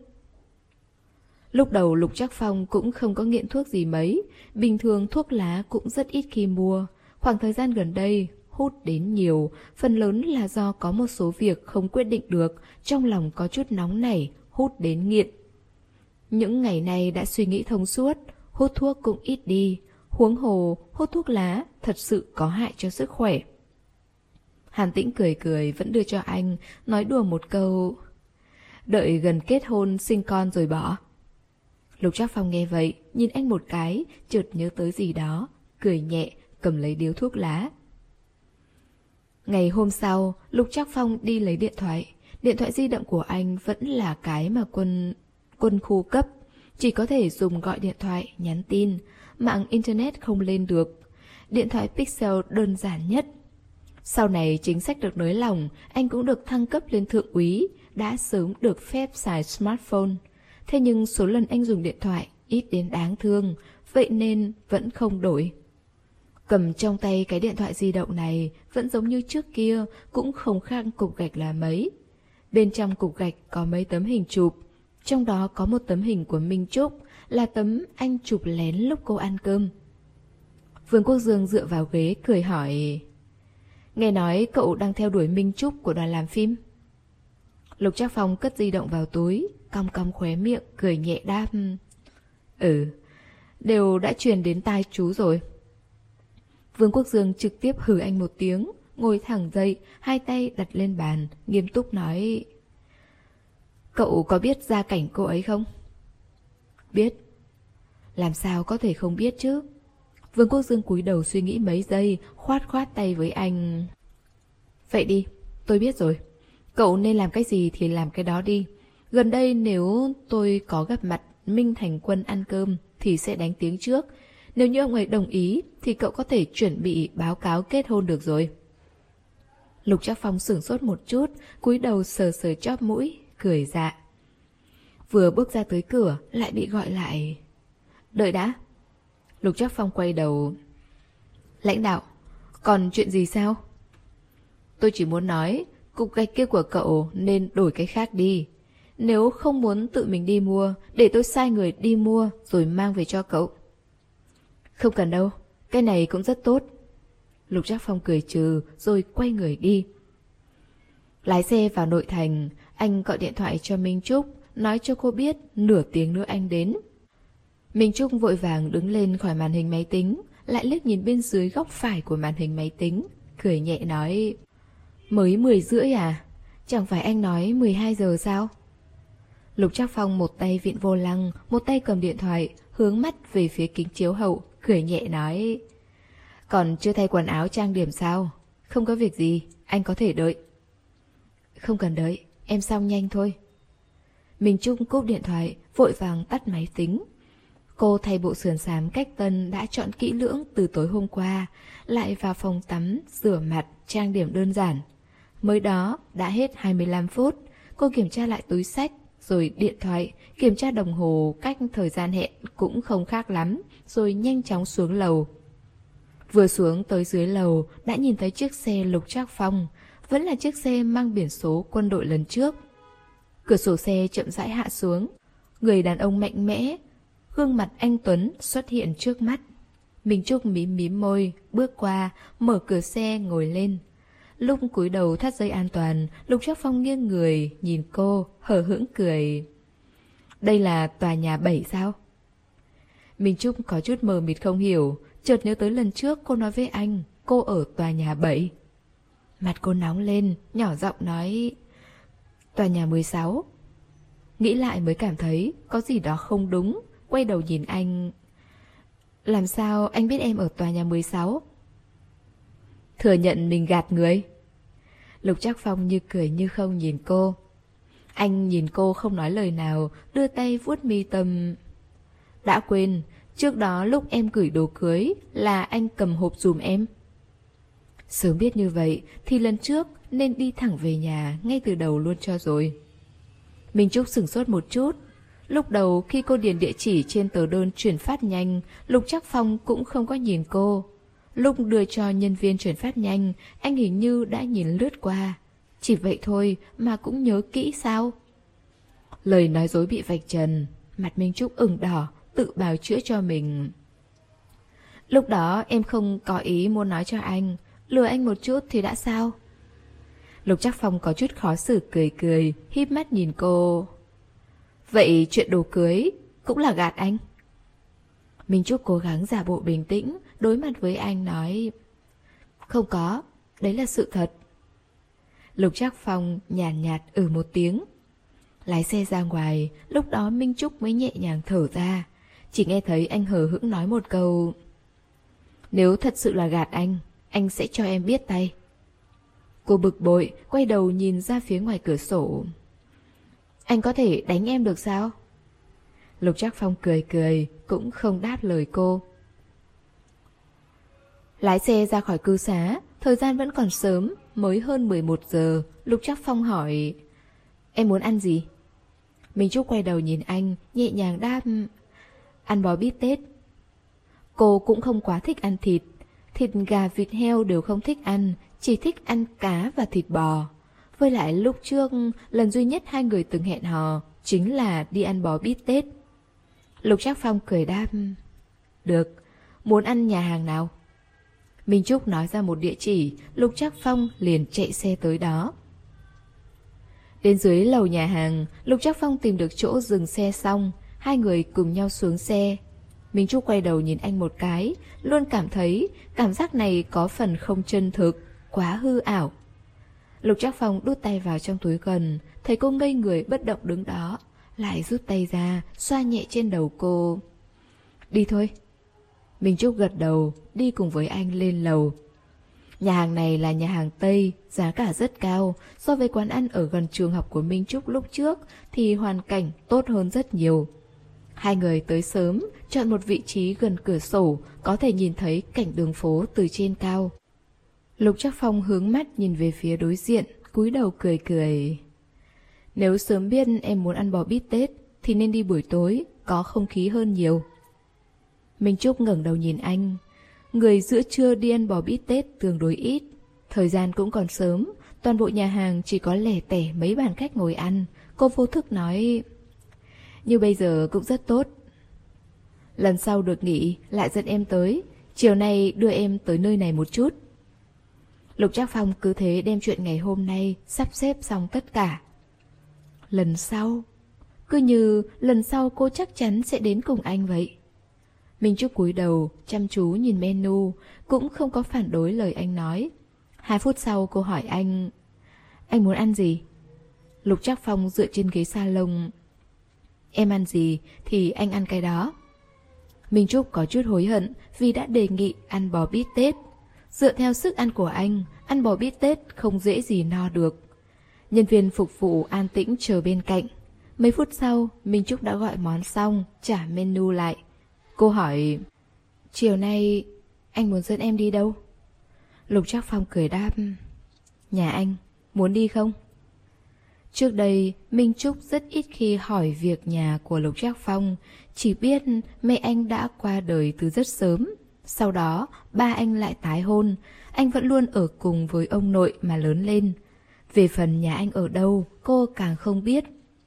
Lúc đầu Lục Trác Phong cũng không có nghiện thuốc gì mấy, bình thường thuốc lá cũng rất ít khi mua. Khoảng thời gian gần đây hút đến nhiều, phần lớn là do có một số việc không quyết định được, trong lòng có chút nóng nảy, hút đến nghiện. Những ngày này đã suy nghĩ thông suốt, hút thuốc cũng ít đi, huống hồ hút thuốc lá thật sự có hại cho sức khỏe. Hàn Tĩnh cười cười vẫn đưa cho anh, nói đùa một câu: đợi gần kết hôn sinh con rồi bỏ. Lục Trác Phong nghe vậy, nhìn anh một cái, chợt nhớ tới gì đó, cười nhẹ, cầm lấy điếu thuốc lá. Ngày hôm sau, Lục Trác Phong đi lấy điện thoại. Điện thoại di động của anh vẫn là cái mà quân quân khu cấp, chỉ có thể dùng gọi điện thoại, nhắn tin, mạng internet không lên được. Điện thoại Pixel đơn giản nhất. Sau này chính sách được nới lỏng, anh cũng được thăng cấp lên thượng úy, đã sớm được phép xài smartphone. Thế nhưng số lần anh dùng điện thoại ít đến đáng thương, vậy nên vẫn không đổi. Cầm trong tay cái điện thoại di động này vẫn giống như trước kia, cũng không khác cục gạch là mấy. Bên trong cục gạch có mấy tấm hình chụp, trong đó có một tấm hình của Minh Trúc, là tấm anh chụp lén lúc cô ăn cơm. Vương Quốc Dương dựa vào ghế cười hỏi: nghe nói cậu đang theo đuổi Minh Trúc của đoàn làm phim? Lục Trác Phong cất di động vào túi, cong cong khóe miệng, cười nhẹ đáp: ừ, đều đã truyền đến tai chú rồi. Vương Quốc Dương trực tiếp hừ anh một tiếng, ngồi thẳng dậy, hai tay đặt lên bàn, nghiêm túc nói: cậu có biết gia cảnh cô ấy không? Biết. Làm sao có thể không biết chứ? Vương Quốc Dương cúi đầu suy nghĩ mấy giây, khoát khoát tay với anh. Vậy đi, tôi biết rồi. Cậu nên làm cái gì thì làm cái đó đi. Gần đây nếu tôi có gặp mặt Minh Thành Quân ăn cơm thì sẽ đánh tiếng trước. Nếu như ông ấy đồng ý thì cậu có thể chuẩn bị báo cáo kết hôn được rồi. Lục Trác Phong sửng sốt một chút, cúi đầu sờ sờ chóp mũi, cười dạ. Vừa bước ra tới cửa lại bị gọi lại. Đợi đã. Lục Trác Phong quay đầu. Lãnh đạo, còn chuyện gì sao? Tôi chỉ muốn nói, cục gạch kia của cậu nên đổi cái khác đi. Nếu không muốn tự mình đi mua, để tôi sai người đi mua rồi mang về cho cậu. Không cần đâu, cái này cũng rất tốt. Lục Trác Phong cười trừ rồi quay người đi. Lái xe vào nội thành, anh gọi điện thoại cho Minh Trúc, nói cho cô biết nửa tiếng nữa anh đến. Minh Trúc vội vàng đứng lên khỏi màn hình máy tính, lại liếc nhìn bên dưới góc phải của màn hình máy tính, cười nhẹ nói: Mới mười rưỡi à? Chẳng phải anh nói mười hai giờ sao? Lục Trác Phong một tay vịn vô lăng, một tay cầm điện thoại, hướng mắt về phía kính chiếu hậu, cười nhẹ nói: Còn chưa thay quần áo trang điểm sao? Không có việc gì, anh có thể đợi. Không cần đợi, em xong nhanh thôi. Minh Trúc cúp điện thoại, vội vàng tắt máy tính. Cô thay bộ sườn xám cách tân đã chọn kỹ lưỡng từ tối hôm qua, lại vào phòng tắm, rửa mặt, trang điểm đơn giản. Mới đó, đã hết hai mươi lăm phút, cô kiểm tra lại túi xách, rồi điện thoại, kiểm tra đồng hồ cách thời gian hẹn cũng không khác lắm, rồi nhanh chóng xuống lầu. Vừa xuống tới dưới lầu, đã nhìn thấy chiếc xe Lục Trác Phong, vẫn là chiếc xe mang biển số quân đội lần trước. Cửa sổ xe chậm rãi hạ xuống, người đàn ông mạnh mẽ, gương mặt anh tuấn xuất hiện trước mắt. Minh Trúc mím mím môi, bước qua, mở cửa xe ngồi lên. Lúc cúi đầu thắt dây an toàn, Lục Trác Phong nghiêng người, nhìn cô, hờ hững cười. Đây là tòa nhà bảy sao? Minh Trúc có chút mờ mịt không hiểu, chợt nhớ tới lần trước cô nói với anh, cô ở tòa nhà bảy. Mặt cô nóng lên, nhỏ giọng nói, tòa nhà mười sáu. Nghĩ lại mới cảm thấy có gì đó không đúng, quay đầu nhìn anh. Làm sao anh biết em ở tòa nhà mười sáu? Thừa nhận mình gạt người. Lục Trác Phong như cười như không nhìn cô. Anh nhìn cô không nói lời nào, đưa tay vuốt mi tâm. Đã quên, trước đó lúc em gửi đồ cưới là anh cầm hộp giùm em. Sớm biết như vậy thì lần trước nên đi thẳng về nhà ngay từ đầu luôn cho rồi. Minh Trúc sửng sốt một chút. Lúc đầu khi cô điền địa chỉ trên tờ đơn chuyển phát nhanh, Lục Trác Phong cũng không có nhìn cô. Lúc đưa cho nhân viên chuyển phát nhanh, anh hình như đã nhìn lướt qua. Chỉ vậy thôi mà cũng nhớ kỹ sao? Lời nói dối bị vạch trần, mặt Minh Trúc ửng đỏ, tự bào chữa cho mình. Lúc đó em không có ý muốn nói cho anh, lừa anh một chút thì đã sao? Lục Trác Phong có chút khó xử cười cười, híp mắt nhìn cô. Vậy chuyện đồ cưới cũng là gạt anh? Minh Trúc cố gắng giả bộ bình tĩnh, đối mặt với anh nói, không có, đấy là sự thật. Lục Trác Phong nhàn nhạt, nhạt ừ một tiếng. Lái xe ra ngoài, lúc đó Minh Trúc mới nhẹ nhàng thở ra. Chỉ nghe thấy anh hờ hững nói một câu, nếu thật sự là gạt anh, anh sẽ cho em biết tay. Cô bực bội, quay đầu nhìn ra phía ngoài cửa sổ. Anh có thể đánh em được sao? Lục Trác Phong cười cười, cũng không đáp lời cô. Lái xe ra khỏi cư xá, thời gian vẫn còn sớm, mới hơn mười một giờ. Lục Trác Phong hỏi, em muốn ăn gì? Minh Trúc quay đầu nhìn anh, nhẹ nhàng đáp, ăn bò bít tết. Cô cũng không quá thích ăn thịt, thịt gà vịt heo đều không thích ăn, chỉ thích ăn cá và thịt bò. Với lại lúc trước, lần duy nhất hai người từng hẹn hò chính là đi ăn bò bít tết. Lục Trác Phong cười đáp, được, muốn ăn nhà hàng nào? Minh Trúc nói ra một địa chỉ, Lục Trác Phong liền chạy xe tới đó. Đến dưới lầu nhà hàng, Lục Trác Phong tìm được chỗ dừng xe xong, hai người cùng nhau xuống xe. Minh Trúc quay đầu nhìn anh một cái, luôn cảm thấy cảm giác này có phần không chân thực, quá hư ảo. Lục Trác Phong đút tay vào trong túi quần, thấy cô ngây người bất động đứng đó, lại rút tay ra, xoa nhẹ trên đầu cô. Đi thôi. Minh Trúc gật đầu, đi cùng với anh lên lầu. Nhà hàng này là nhà hàng Tây, giá cả rất cao. So với quán ăn ở gần trường học của Minh Trúc lúc trước thì hoàn cảnh tốt hơn rất nhiều. Hai người tới sớm, chọn một vị trí gần cửa sổ, có thể nhìn thấy cảnh đường phố từ trên cao. Lục Trác Phong hướng mắt nhìn về phía đối diện, cúi đầu cười cười. Nếu sớm biết em muốn ăn bò bít tết thì nên đi buổi tối, có không khí hơn nhiều. Minh Trúc ngẩng đầu nhìn anh. Người giữa trưa đi ăn bò bít tết tương đối ít. Thời gian cũng còn sớm, toàn bộ nhà hàng chỉ có lẻ tẻ mấy bàn khách ngồi ăn. Cô vô thức nói, như bây giờ cũng rất tốt. Lần sau được nghỉ lại dẫn em tới, chiều nay đưa em tới nơi này một chút. Lục Trác Phong cứ thế đem chuyện ngày hôm nay sắp xếp xong tất cả. Lần sau, cứ như lần sau cô chắc chắn sẽ đến cùng anh vậy. Minh Trúc cúi đầu, chăm chú nhìn menu, cũng không có phản đối lời anh nói. Hai phút sau cô hỏi anh, Anh muốn ăn gì? Lục Trác Phong dựa trên ghế salon. Em ăn gì thì anh ăn cái đó. Minh Trúc có chút hối hận vì đã đề nghị ăn bò bít tết. Dựa theo sức ăn của anh, ăn bò bít tết không dễ gì no được. Nhân viên phục vụ an tĩnh chờ bên cạnh. Mấy phút sau, Minh Trúc đã gọi món xong, trả menu lại. Cô hỏi, chiều nay anh muốn dẫn em đi đâu? Lục Trác Phong cười đáp, nhà anh, muốn đi không? Trước đây, Minh Trúc rất ít khi hỏi việc nhà của Lục Trác Phong, chỉ biết mẹ anh đã qua đời từ rất sớm. Sau đó, ba anh lại tái hôn, anh vẫn luôn ở cùng với ông nội mà lớn lên. Về phần nhà anh ở đâu, cô càng không biết.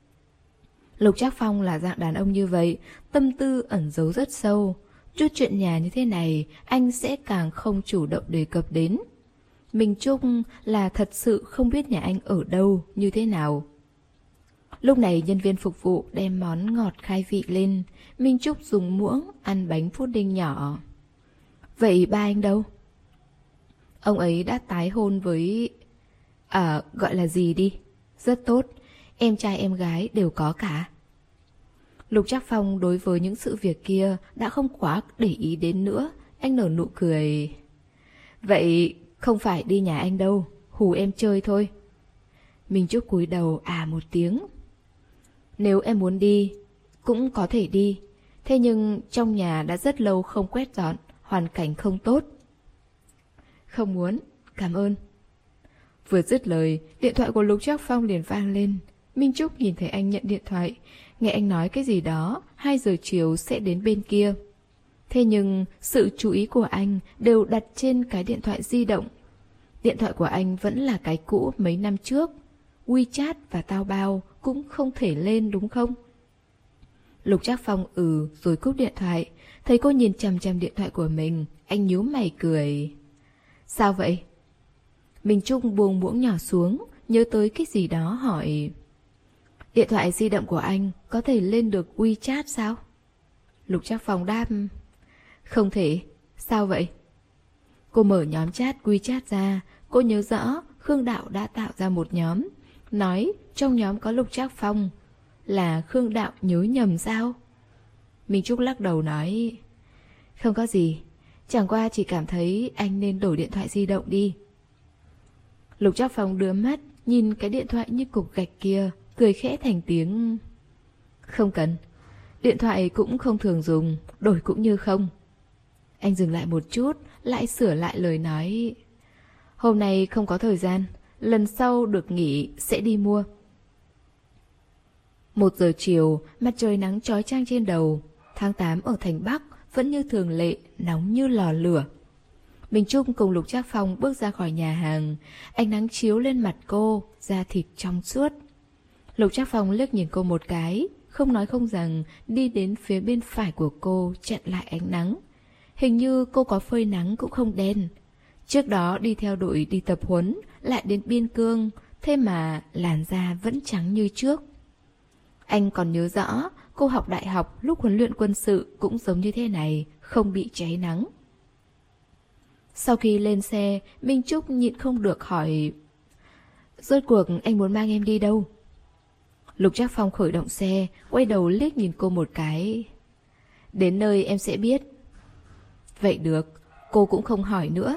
Lục Trác Phong là dạng đàn ông như vậy, tâm tư ẩn giấu rất sâu. Chút chuyện nhà như thế này, anh sẽ càng không chủ động đề cập đến. Minh Trúc là thật sự không biết nhà anh ở đâu, như thế nào. Lúc này nhân viên phục vụ đem món ngọt khai vị lên. Minh Trúc dùng muỗng ăn bánh pudding nhỏ. Vậy ba anh đâu? Ông ấy đã tái hôn với... À, gọi là gì đi? Rất tốt, em trai em gái đều có cả. Lục Trác Phong đối với những sự việc kia đã không quá để ý đến nữa. Anh nở nụ cười. Vậy không phải đi nhà anh đâu, hù em chơi thôi. Minh Trúc cúi đầu à một tiếng. Nếu em muốn đi, cũng có thể đi. Thế nhưng trong nhà đã rất lâu không quét dọn, hoàn cảnh không tốt. Không muốn, cảm ơn. Vừa dứt lời, điện thoại của Lục Trác Phong liền vang lên. Minh Trúc nhìn thấy anh nhận điện thoại, nghe anh nói cái gì đó, hai giờ chiều sẽ đến bên kia. Thế nhưng sự chú ý của anh đều đặt trên cái điện thoại di động. Điện thoại của anh vẫn là cái cũ mấy năm trước. WeChat và Taobao cũng không thể lên đúng không? Lục Trác Phong ừ rồi cúp điện thoại. Thấy cô nhìn chằm chằm điện thoại của mình, anh nhíu mày cười. Sao vậy? Minh Trúc buông muỗng nhỏ xuống, nhớ tới cái gì đó hỏi. Điện thoại di động của anh có thể lên được WeChat sao? Lục Trác Phong đáp. Không thể. Sao vậy? Cô mở nhóm chat WeChat ra. Cô nhớ rõ Khương Đạo đã tạo ra một nhóm, nói trong nhóm có Lục Trác Phong. Là Khương Đạo nhớ nhầm sao? Minh Trúc lắc đầu nói. Không có gì, chẳng qua chỉ cảm thấy anh nên đổi điện thoại di động đi. Lục Trác Phong đưa mắt nhìn cái điện thoại như cục gạch kia, cười khẽ thành tiếng. Không cần, điện thoại cũng không thường dùng, đổi cũng như không. Anh dừng lại một chút, lại sửa lại lời nói. Hôm nay không có thời gian, lần sau được nghỉ sẽ đi mua. Một giờ chiều, mặt trời nắng chói chang trên đầu. Tháng tám ở thành Bắc vẫn như thường lệ, nóng như lò lửa. Minh Trúc cùng Lục Trác Phong bước ra khỏi nhà hàng. Ánh nắng chiếu lên mặt cô, da thịt trong suốt. Lục Trác Phong liếc nhìn cô một cái, không nói không rằng đi đến phía bên phải của cô chặn lại ánh nắng. Hình như cô có phơi nắng cũng không đen. Trước đó đi theo đội đi tập huấn, lại đến biên cương, thế mà làn da vẫn trắng như trước. Anh còn nhớ rõ, cô học đại học lúc huấn luyện quân sự cũng giống như thế này, không bị cháy nắng. Sau khi lên xe, Minh Trúc nhịn không được hỏi. Rốt cuộc anh muốn mang em đi đâu? Lục Trác Phong khởi động xe, quay đầu liếc nhìn cô một cái. Đến nơi em sẽ biết. Vậy được, cô cũng không hỏi nữa.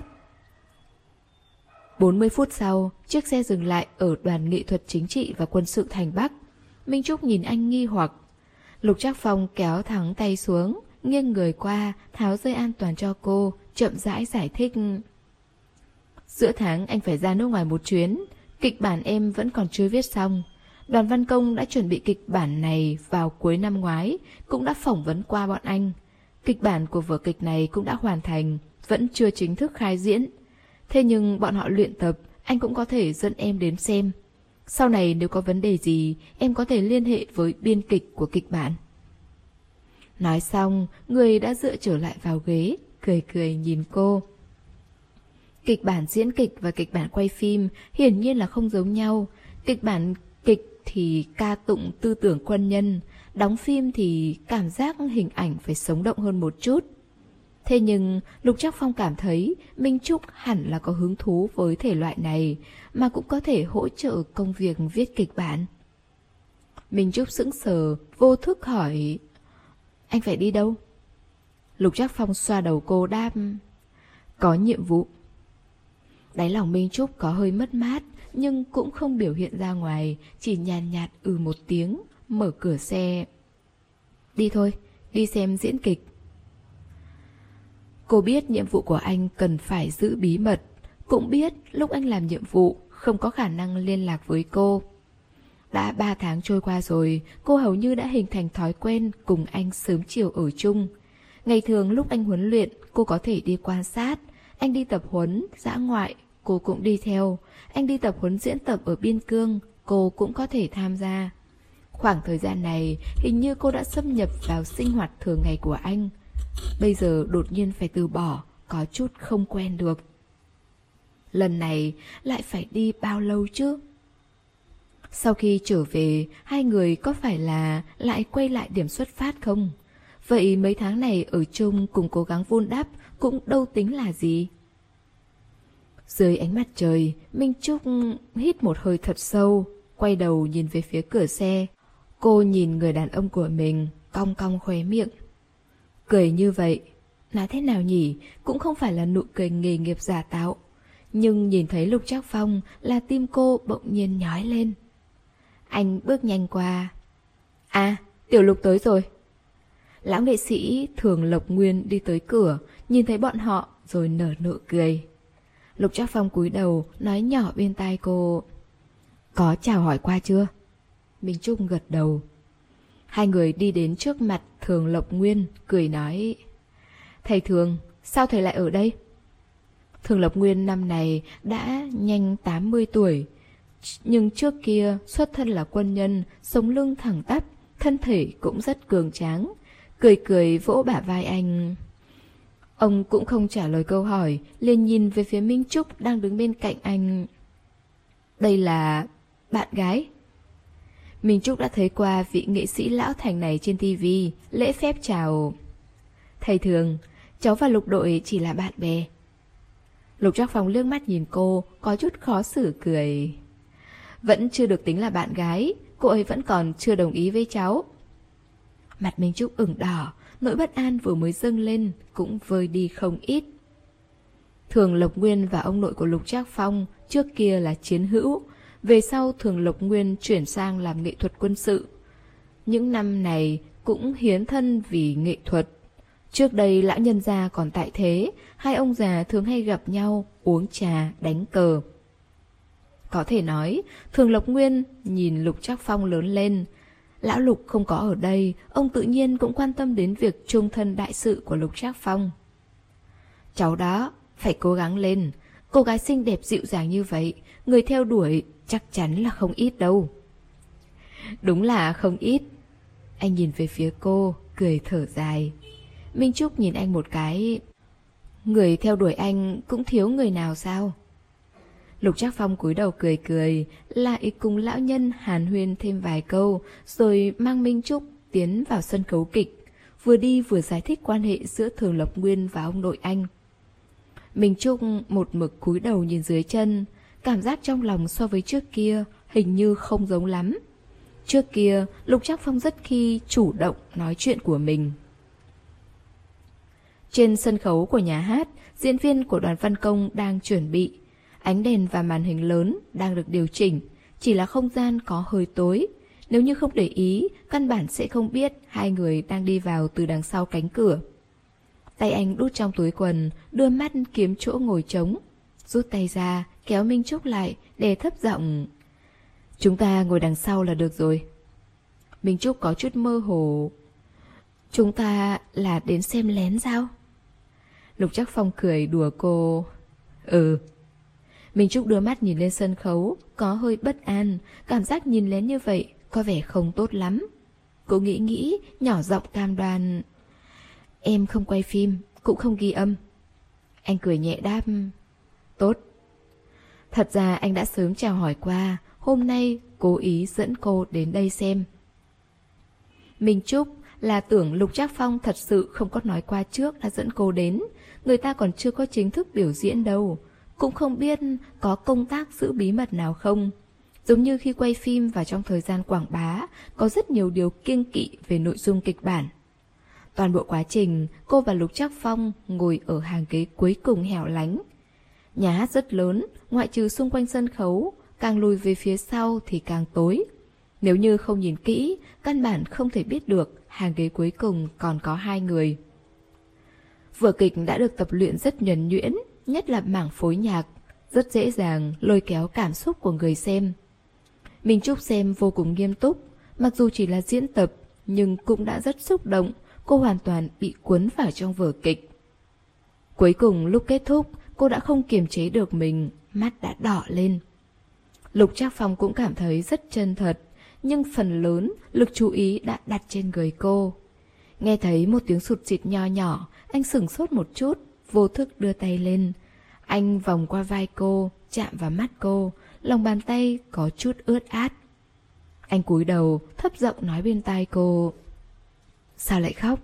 bốn mươi phút sau, chiếc xe dừng lại ở đoàn nghệ thuật chính trị và quân sự thành Bắc. Minh Trúc nhìn anh nghi hoặc. Lục Trác Phong kéo thẳng tay xuống, nghiêng người qua, tháo dây an toàn cho cô, chậm rãi giải thích. Giữa tháng anh phải ra nước ngoài một chuyến, kịch bản em vẫn còn chưa viết xong. Đoàn văn công đã chuẩn bị kịch bản này vào cuối năm ngoái, cũng đã phỏng vấn qua bọn anh. Kịch bản của vở kịch này cũng đã hoàn thành, vẫn chưa chính thức khai diễn. Thế nhưng bọn họ luyện tập, anh cũng có thể dẫn em đến xem. Sau này nếu có vấn đề gì, em có thể liên hệ với biên kịch của kịch bản. Nói xong, người đã dựa trở lại vào ghế, cười cười nhìn cô. Kịch bản diễn kịch và kịch bản quay phim hiển nhiên là không giống nhau. Kịch bản kịch thì ca tụng tư tưởng quân nhân, đóng phim thì cảm giác hình ảnh phải sống động hơn một chút. Thế nhưng Lục Trác Phong cảm thấy Minh Trúc hẳn là có hứng thú với thể loại này, mà cũng có thể hỗ trợ công việc viết kịch bản. Minh Trúc sững sờ, vô thức hỏi: Anh phải đi đâu? Lục Trác Phong xoa đầu cô đáp: Có nhiệm vụ. Đáy lòng Minh Trúc có hơi mất mát, nhưng cũng không biểu hiện ra ngoài, chỉ nhàn nhạt ừ một tiếng, mở cửa xe. Đi thôi, đi xem diễn kịch. Cô biết nhiệm vụ của anh cần phải giữ bí mật, cũng biết lúc anh làm nhiệm vụ không có khả năng liên lạc với cô. Đã ba tháng trôi qua rồi, cô hầu như đã hình thành thói quen cùng anh sớm chiều ở chung. Ngày thường lúc anh huấn luyện, cô có thể đi quan sát. Anh đi tập huấn, dã ngoại, cô cũng đi theo. Anh đi tập huấn diễn tập ở Biên Cương, cô cũng có thể tham gia. Khoảng thời gian này, hình như cô đã xâm nhập vào sinh hoạt thường ngày của anh. Bây giờ đột nhiên phải từ bỏ, có chút không quen được. Lần này lại phải đi bao lâu chứ? Sau khi trở về, hai người có phải là lại quay lại điểm xuất phát không? Vậy mấy tháng này ở chung cùng cố gắng vun đắp cũng đâu tính là gì. Dưới ánh mặt trời, Minh Trúc hít một hơi thật sâu, quay đầu nhìn về phía cửa xe. Cô nhìn người đàn ông của mình, cong cong khóe miệng. Cười như vậy, nói thế nào nhỉ, cũng không phải là nụ cười nghề nghiệp giả tạo. Nhưng nhìn thấy Lục Trác Phong là tim cô bỗng nhiên nhói lên. Anh bước nhanh qua. À, Tiểu Lục tới rồi. Lão nghệ sĩ Thường Lộc Nguyên đi tới cửa, nhìn thấy bọn họ rồi nở nụ cười. Lục Trác Phong cúi đầu nói nhỏ bên tai cô: Có chào hỏi qua chưa? Minh Trúc gật đầu. Hai người đi đến trước mặt Thường Lộc Nguyên, cười nói: Thầy Thường, sao thầy lại ở đây? Thường Lộc Nguyên năm này đã nhanh tám mươi tuổi, nhưng trước kia xuất thân là quân nhân, sống lưng thẳng tắp, thân thể cũng rất cường tráng. Cười cười vỗ bả vai anh. Ông cũng không trả lời câu hỏi, liền nhìn về phía Minh Trúc đang đứng bên cạnh anh. Đây là bạn gái. Minh Trúc đã thấy qua vị nghệ sĩ lão thành này trên tivi, lễ phép chào. Thầy Thường, cháu và Lục đội chỉ là bạn bè. Lục Trác Phong liếc mắt nhìn cô, có chút khó xử cười. Vẫn chưa được tính là bạn gái, cô ấy vẫn còn chưa đồng ý với cháu. Mặt Minh Trúc ửng đỏ, nỗi bất an vừa mới dâng lên cũng vơi đi không ít. Thường Lộc Nguyên và ông nội của Lục Trác Phong trước kia là chiến hữu, về sau Thường Lộc Nguyên chuyển sang làm nghệ thuật quân sự. Những năm này cũng hiến thân vì nghệ thuật. Trước đây lão nhân gia còn tại thế, hai ông già thường hay gặp nhau, uống trà, đánh cờ. Có thể nói, Thường Lộc Nguyên nhìn Lục Trác Phong lớn lên. Lão Lục không có ở đây, ông tự nhiên cũng quan tâm đến việc chung thân đại sự của Lục Trác Phong. Cháu đó, phải cố gắng lên. Cô gái xinh đẹp dịu dàng như vậy, người theo đuổi chắc chắn là không ít đâu. Đúng là không ít. Anh nhìn về phía cô, cười thở dài. Minh Trúc nhìn anh một cái. Người theo đuổi anh cũng thiếu người nào sao? Lục Trác Phong cúi đầu cười cười, lại cùng lão nhân hàn huyên thêm vài câu, rồi mang Minh Trúc tiến vào sân khấu kịch, vừa đi vừa giải thích quan hệ giữa Thường Lộc Nguyên và ông nội anh. Minh Trúc một mực cúi đầu nhìn dưới chân, cảm giác trong lòng so với trước kia hình như không giống lắm. Trước kia, Lục Trác Phong rất khi chủ động nói chuyện của mình. Trên sân khấu của nhà hát, diễn viên của đoàn văn công đang chuẩn bị. Ánh đèn và màn hình lớn đang được điều chỉnh, chỉ là không gian có hơi tối. Nếu như không để ý, căn bản sẽ không biết hai người đang đi vào từ đằng sau cánh cửa. Tay anh đút trong túi quần, đưa mắt kiếm chỗ ngồi trống. Rút tay ra, kéo Minh Trúc lại, để thấp giọng. Chúng ta ngồi đằng sau là được rồi. Minh Trúc có chút mơ hồ. Chúng ta là đến xem lén sao? Lục Trác Phong cười đùa cô. Ừ. Minh Trúc đưa mắt nhìn lên sân khấu, có hơi bất an, cảm giác nhìn lén như vậy có vẻ không tốt lắm. Cô nghĩ nghĩ, nhỏ giọng cam đoan. Em không quay phim, cũng không ghi âm. Anh cười nhẹ đáp. Tốt. Thật ra anh đã sớm chào hỏi qua, hôm nay cố ý dẫn cô đến đây xem. Minh Trúc là tưởng Lục Trác Phong thật sự không có nói qua trước đã dẫn cô đến. Người ta còn chưa có chính thức biểu diễn đâu. Cũng không biết có công tác giữ bí mật nào không. Giống như khi quay phim và trong thời gian quảng bá, có rất nhiều điều kiêng kỵ về nội dung kịch bản. Toàn bộ quá trình, cô và Lục Trác Phong ngồi ở hàng ghế cuối cùng hẻo lánh. Nhà hát rất lớn, ngoại trừ xung quanh sân khấu, càng lùi về phía sau thì càng tối. Nếu như không nhìn kỹ, căn bản không thể biết được hàng ghế cuối cùng còn có hai người. Vở kịch đã được tập luyện rất nhuần nhuyễn, nhất là mảng phối nhạc, rất dễ dàng lôi kéo cảm xúc của người xem. Minh Trúc xem vô cùng nghiêm túc, mặc dù chỉ là diễn tập, nhưng cũng đã rất xúc động, cô hoàn toàn bị cuốn vào trong vở kịch. Cuối cùng lúc kết thúc, cô đã không kiềm chế được mình, mắt đã đỏ lên. Lục Trác Phong cũng cảm thấy rất chân thật, nhưng phần lớn lực chú ý đã đặt trên người cô. Nghe thấy một tiếng sụt sịt nho nhỏ, anh sửng sốt một chút, vô thức đưa tay lên. Anh vòng qua vai cô, chạm vào mắt cô, lòng bàn tay có chút ướt át. Anh cúi đầu, thấp giọng nói bên tai cô. Sao lại khóc?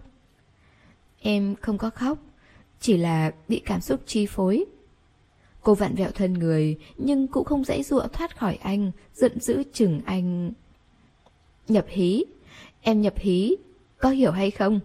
Em không có khóc, chỉ là bị cảm xúc chi phối. Cô vặn vẹo thân người, nhưng cũng không dãy dụa thoát khỏi anh, giận dữ chừng anh. Nhập hí, em nhập hí, có hiểu hay không?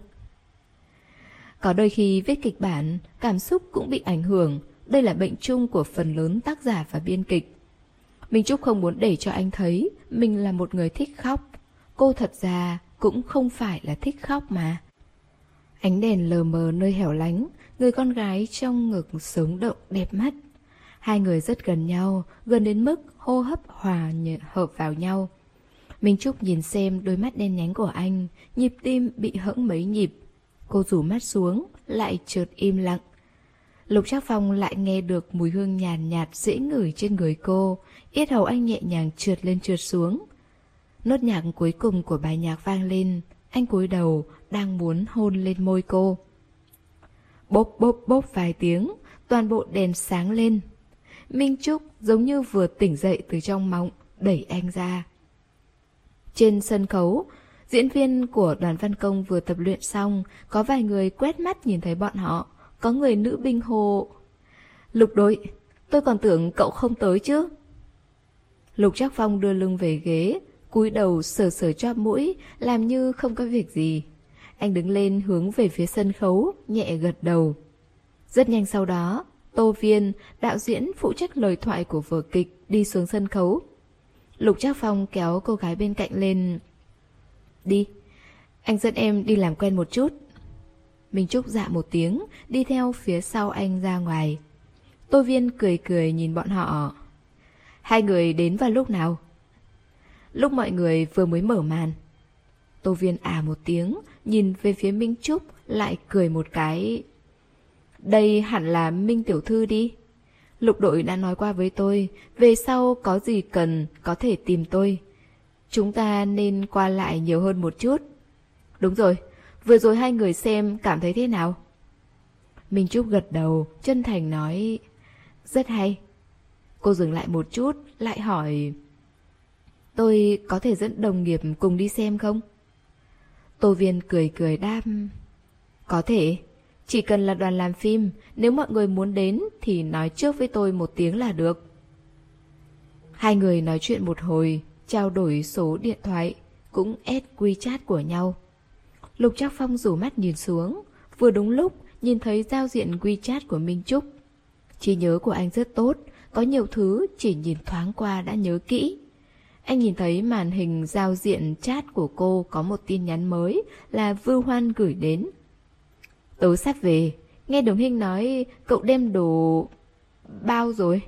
Có đôi khi viết kịch bản, cảm xúc cũng bị ảnh hưởng, đây là bệnh chung của phần lớn tác giả và biên kịch. Minh Trúc không muốn để cho anh thấy mình là một người thích khóc. Cô thật ra cũng không phải là thích khóc mà. Ánh đèn lờ mờ nơi hẻo lánh, người con gái trong ngực sống động đẹp mắt. Hai người rất gần nhau, gần đến mức hô hấp hòa hợp vào nhau. Minh Trúc nhìn xem đôi mắt đen nhánh của anh, nhịp tim bị hẫng mấy nhịp. Cô rủ mắt xuống, lại chợt im lặng. Lục Trác Phong lại nghe được mùi hương nhàn nhạt, nhạt dễ ngửi trên người cô, yết hầu anh nhẹ nhàng trượt lên trượt xuống. Nốt nhạc cuối cùng của bài nhạc vang lên, anh cúi đầu, đang muốn hôn lên môi cô. Bốp bốp bốp vài tiếng, toàn bộ đèn sáng lên. Minh Trúc giống như vừa tỉnh dậy từ trong mộng, đẩy anh ra. Trên sân khấu, diễn viên của đoàn văn công vừa tập luyện xong, có vài người quét mắt nhìn thấy bọn họ, có người nữ binh hô. Lục đội, tôi còn tưởng cậu không tới chứ. Lục Trác Phong đưa lưng về ghế, cúi đầu sờ sờ chóp mũi, làm như không có việc gì. Anh đứng lên hướng về phía sân khấu, nhẹ gật đầu. Rất nhanh sau đó, Tô Viên, đạo diễn phụ trách lời thoại của vở kịch, đi xuống sân khấu. Lục Trác Phong kéo cô gái bên cạnh lên. Đi, anh dẫn em đi làm quen một chút. Minh Trúc dạ một tiếng, đi theo phía sau anh ra ngoài. Tô Viên cười cười nhìn bọn họ. Hai người đến vào lúc nào? Lúc mọi người vừa mới mở màn. Tô Viên à một tiếng, nhìn về phía Minh Trúc, lại cười một cái. Đây hẳn là Minh tiểu thư đi. Lục đội đã nói qua với tôi, về sau có gì cần có thể tìm tôi. Chúng ta nên qua lại nhiều hơn một chút. Đúng rồi, vừa rồi hai người xem cảm thấy thế nào? Minh Trúc gật đầu, chân thành nói. Rất hay. Cô dừng lại một chút, lại hỏi. Tôi có thể dẫn đồng nghiệp cùng đi xem không? Tô Viên cười cười đáp. Có thể. Chỉ cần là đoàn làm phim, nếu mọi người muốn đến thì nói trước với tôi một tiếng là được. Hai người nói chuyện một hồi, trao đổi số điện thoại, cũng add WeChat của nhau. Lục Trác Phong rủ mắt nhìn xuống, vừa đúng lúc nhìn thấy giao diện WeChat của Minh Trúc. Trí nhớ của anh rất tốt, có nhiều thứ chỉ nhìn thoáng qua đã nhớ kỹ. Anh nhìn thấy màn hình giao diện chat của cô có một tin nhắn mới là Vưu Hoan gửi đến. Tớ sắp về, nghe Đồng Hinh nói cậu đem đồ bao rồi.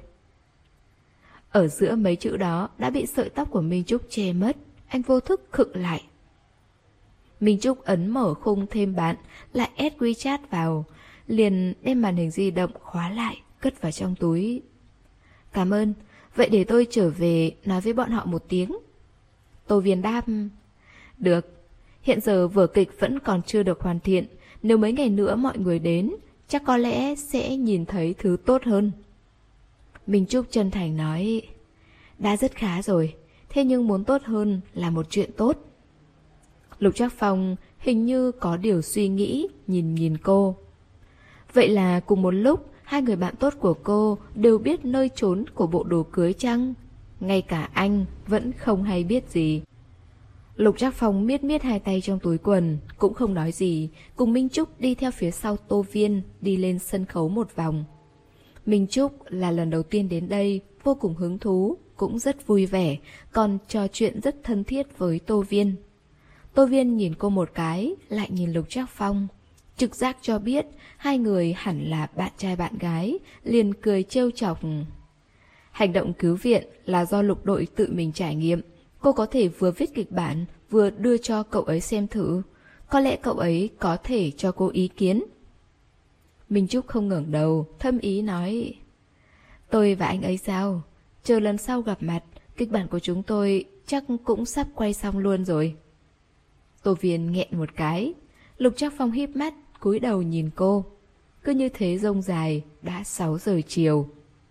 Ở giữa mấy chữ đó đã bị sợi tóc của Minh Trúc che mất, anh vô thức khựng lại. Minh Trúc ấn mở khung thêm bạn, lại add WeChat vào, liền đem màn hình di động khóa lại, cất vào trong túi. Cảm ơn, vậy để tôi trở về nói với bọn họ một tiếng. Tô Viên đáp. Được, hiện giờ vở kịch vẫn còn chưa được hoàn thiện, nếu mấy ngày nữa mọi người đến, chắc có lẽ sẽ nhìn thấy thứ tốt hơn. Minh Trúc chân thành nói. Đã rất khá rồi, thế nhưng muốn tốt hơn là một chuyện tốt. Lục Trác Phong hình như có điều suy nghĩ, nhìn nhìn cô. Vậy là cùng một lúc, hai người bạn tốt của cô đều biết nơi trốn của bộ đồ cưới chăng? Ngay cả anh vẫn không hay biết gì. Lục Trác Phong miết miết hai tay trong túi quần, cũng không nói gì, cùng Minh Trúc đi theo phía sau Tô Viên, đi lên sân khấu một vòng. Minh Trúc là lần đầu tiên đến đây, vô cùng hứng thú, cũng rất vui vẻ, còn trò chuyện rất thân thiết với Tô Viên. Tô Viên nhìn cô một cái, lại nhìn Lục Trác Phong. Trực giác cho biết hai người hẳn là bạn trai bạn gái, liền cười trêu chọc. Hành động cứu viện là do Lục đội tự mình trải nghiệm. Cô có thể vừa viết kịch bản, vừa đưa cho cậu ấy xem thử. Có lẽ cậu ấy có thể cho cô ý kiến. Minh Trúc không ngẩng đầu, thâm ý nói: Tôi và anh ấy sao? Chờ lần sau gặp mặt, kịch bản của chúng tôi chắc cũng sắp quay xong luôn rồi. Tô Viên nghẹn một cái. Lục Trác Phong híp mắt, cúi đầu nhìn cô. Cứ như thế rông dài, đã sáu giờ chiều.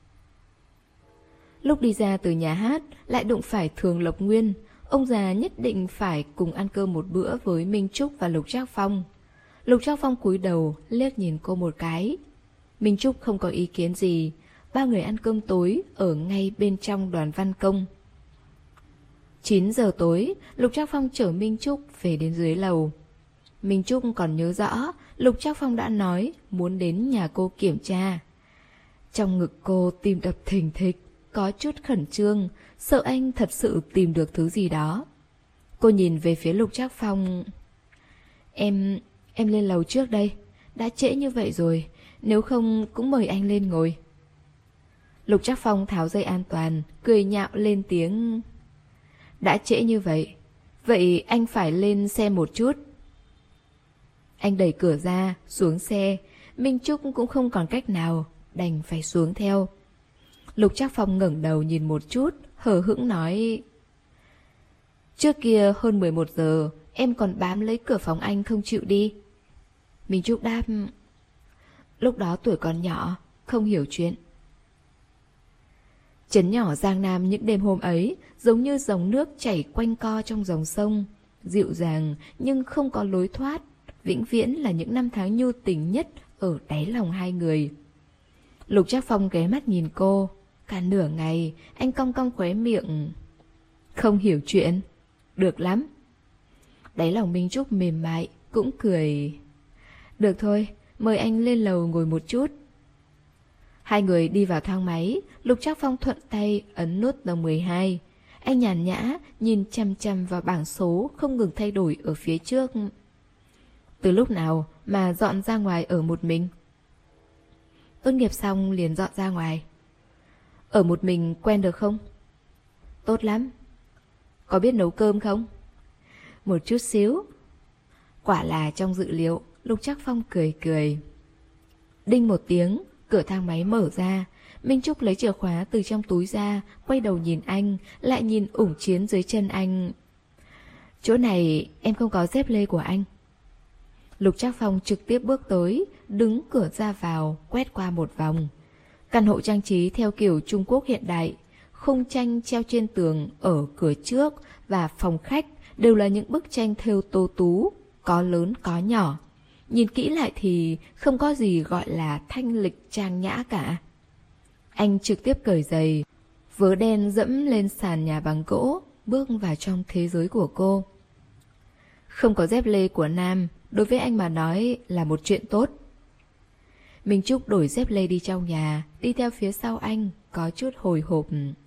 Lúc đi ra từ nhà hát, lại đụng phải Thường Lộc Nguyên. Ông già nhất định phải cùng ăn cơm một bữa với Minh Trúc và Lục Trác Phong. Lục Trác Phong cúi đầu, liếc nhìn cô một cái. Minh Trúc không có ý kiến gì. Ba người ăn cơm tối ở ngay bên trong đoàn văn công. chín giờ tối, Lục Trác Phong chở Minh Trúc về đến dưới lầu. Minh Trúc còn nhớ rõ, Lục Trác Phong đã nói muốn đến nhà cô kiểm tra. Trong ngực cô tim đập thình thịch, có chút khẩn trương, sợ anh thật sự tìm được thứ gì đó. Cô nhìn về phía Lục Trác Phong. Em, em lên lầu trước đây, đã trễ như vậy rồi, nếu không cũng mời anh lên ngồi. Lục Trác Phong tháo dây an toàn, cười nhạo lên tiếng. Đã trễ như vậy, vậy anh phải lên xe một chút. Anh đẩy cửa ra, xuống xe. Minh Trúc cũng không còn cách nào, đành phải xuống theo. Lục Trác Phong ngẩng đầu nhìn một chút, hờ hững nói. Trước kia hơn mười một giờ, em còn bám lấy cửa phòng anh không chịu đi. Minh Trúc đáp. Lúc đó tuổi còn nhỏ, không hiểu chuyện. Trấn nhỏ Giang Nam những đêm hôm ấy giống như dòng nước chảy quanh co trong dòng sông, dịu dàng nhưng không có lối thoát, vĩnh viễn là những năm tháng nhu tình nhất ở đáy lòng hai người. Lục Trác Phong ghé mắt nhìn cô, cả nửa ngày anh cong cong khóe miệng. Không hiểu chuyện, được lắm. Đáy lòng Minh Trúc mềm mại, cũng cười. Được thôi, mời anh lên lầu ngồi một chút. Hai người đi vào thang máy, Lục Trác Phong thuận tay ấn nút tầng mười hai. Anh nhàn nhã nhìn chăm chăm vào bảng số không ngừng thay đổi ở phía trước. Từ lúc nào mà dọn ra ngoài ở một mình? Tốt nghiệp xong liền dọn ra ngoài. Ở một mình quen được không? Tốt lắm. Có biết nấu cơm không? Một chút xíu. Quả là trong dự liệu. Lục Trác Phong cười cười. Đinh một tiếng, cửa thang máy mở ra. Minh Trúc lấy chìa khóa từ trong túi ra, quay đầu nhìn anh, lại nhìn ủng chiến dưới chân anh. Chỗ này em không có dép lê của anh. Lục Trác Phong trực tiếp bước tới, đứng cửa ra vào, quét qua một vòng. Căn hộ trang trí theo kiểu Trung Quốc hiện đại, khung tranh treo trên tường ở cửa trước và phòng khách đều là những bức tranh thêu tô tú, có lớn có nhỏ. Nhìn kỹ lại thì không có gì gọi là thanh lịch trang nhã cả. Anh trực tiếp cởi giày, vớ đen dẫm lên sàn nhà bằng gỗ, bước vào trong thế giới của cô. Không có dép lê của nam, đối với anh mà nói là một chuyện tốt. Minh Trúc đổi dép lê đi trong nhà, đi theo phía sau anh, có chút hồi hộp.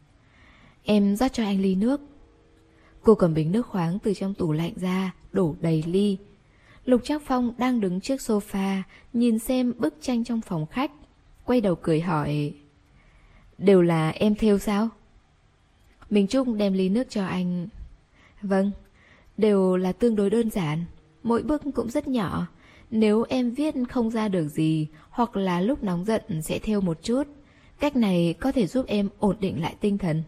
Em rót cho anh ly nước. Cô cầm bình nước khoáng từ trong tủ lạnh ra, đổ đầy ly. Lục Trác Phong đang đứng trước sofa, nhìn xem bức tranh trong phòng khách, quay đầu cười hỏi. Đều là em thêu sao? Minh Trúc đem ly nước cho anh. Vâng, đều là tương đối đơn giản, mỗi bức cũng rất nhỏ. Nếu em viết không ra được gì, hoặc là lúc nóng giận sẽ thêu một chút. Cách này có thể giúp em ổn định lại tinh thần.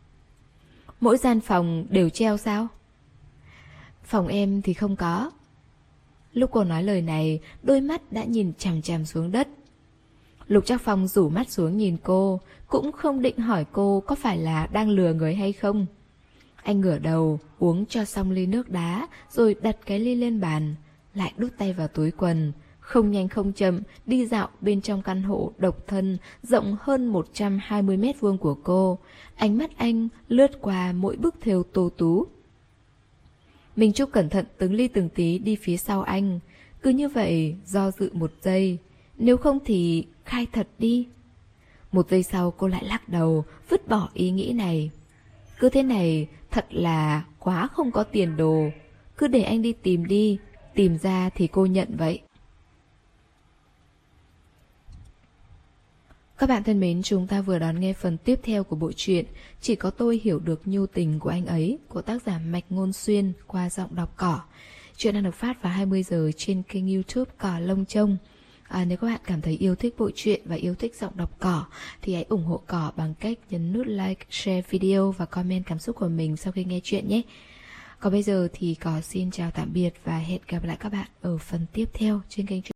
Mỗi gian phòng đều treo sao? Phòng em thì không có. Lúc cô nói lời này, đôi mắt đã nhìn chằm chằm xuống đất. Lục Trác Phong rủ mắt xuống nhìn cô, cũng không định hỏi cô có phải là đang lừa người hay không. Anh ngửa đầu, uống cho xong ly nước đá, rồi đặt cái ly lên bàn, lại đút tay vào túi quần, không nhanh không chậm đi dạo bên trong căn hộ độc thân rộng hơn một trăm hai mươi mét vuông của cô. Ánh mắt anh lướt qua mỗi bức thêu tô tú. Minh Trúc cẩn thận từng ly từng tí đi phía sau anh. Cứ như vậy do dự một giây, nếu không thì khai thật đi. Một giây sau cô lại lắc đầu, vứt bỏ ý nghĩ này. Cứ thế này thật là quá không có tiền đồ. Cứ để anh đi tìm đi, tìm ra thì cô nhận vậy. Các bạn thân mến, chúng ta vừa đón nghe phần tiếp theo của bộ truyện Chỉ có tôi hiểu được nhu tình của anh ấy của tác giả Mạch Ngôn Xuyên qua giọng đọc Cỏ. Chuyện đang được phát vào hai mươi giờ trên kênh YouTube Cỏ Lông Trông. À, nếu các bạn cảm thấy yêu thích bộ truyện và yêu thích giọng đọc Cỏ thì hãy ủng hộ Cỏ bằng cách nhấn nút like, share video và comment cảm xúc của mình sau khi nghe chuyện nhé. Còn bây giờ thì Cỏ xin chào tạm biệt và hẹn gặp lại các bạn ở phần tiếp theo trên kênh truyện.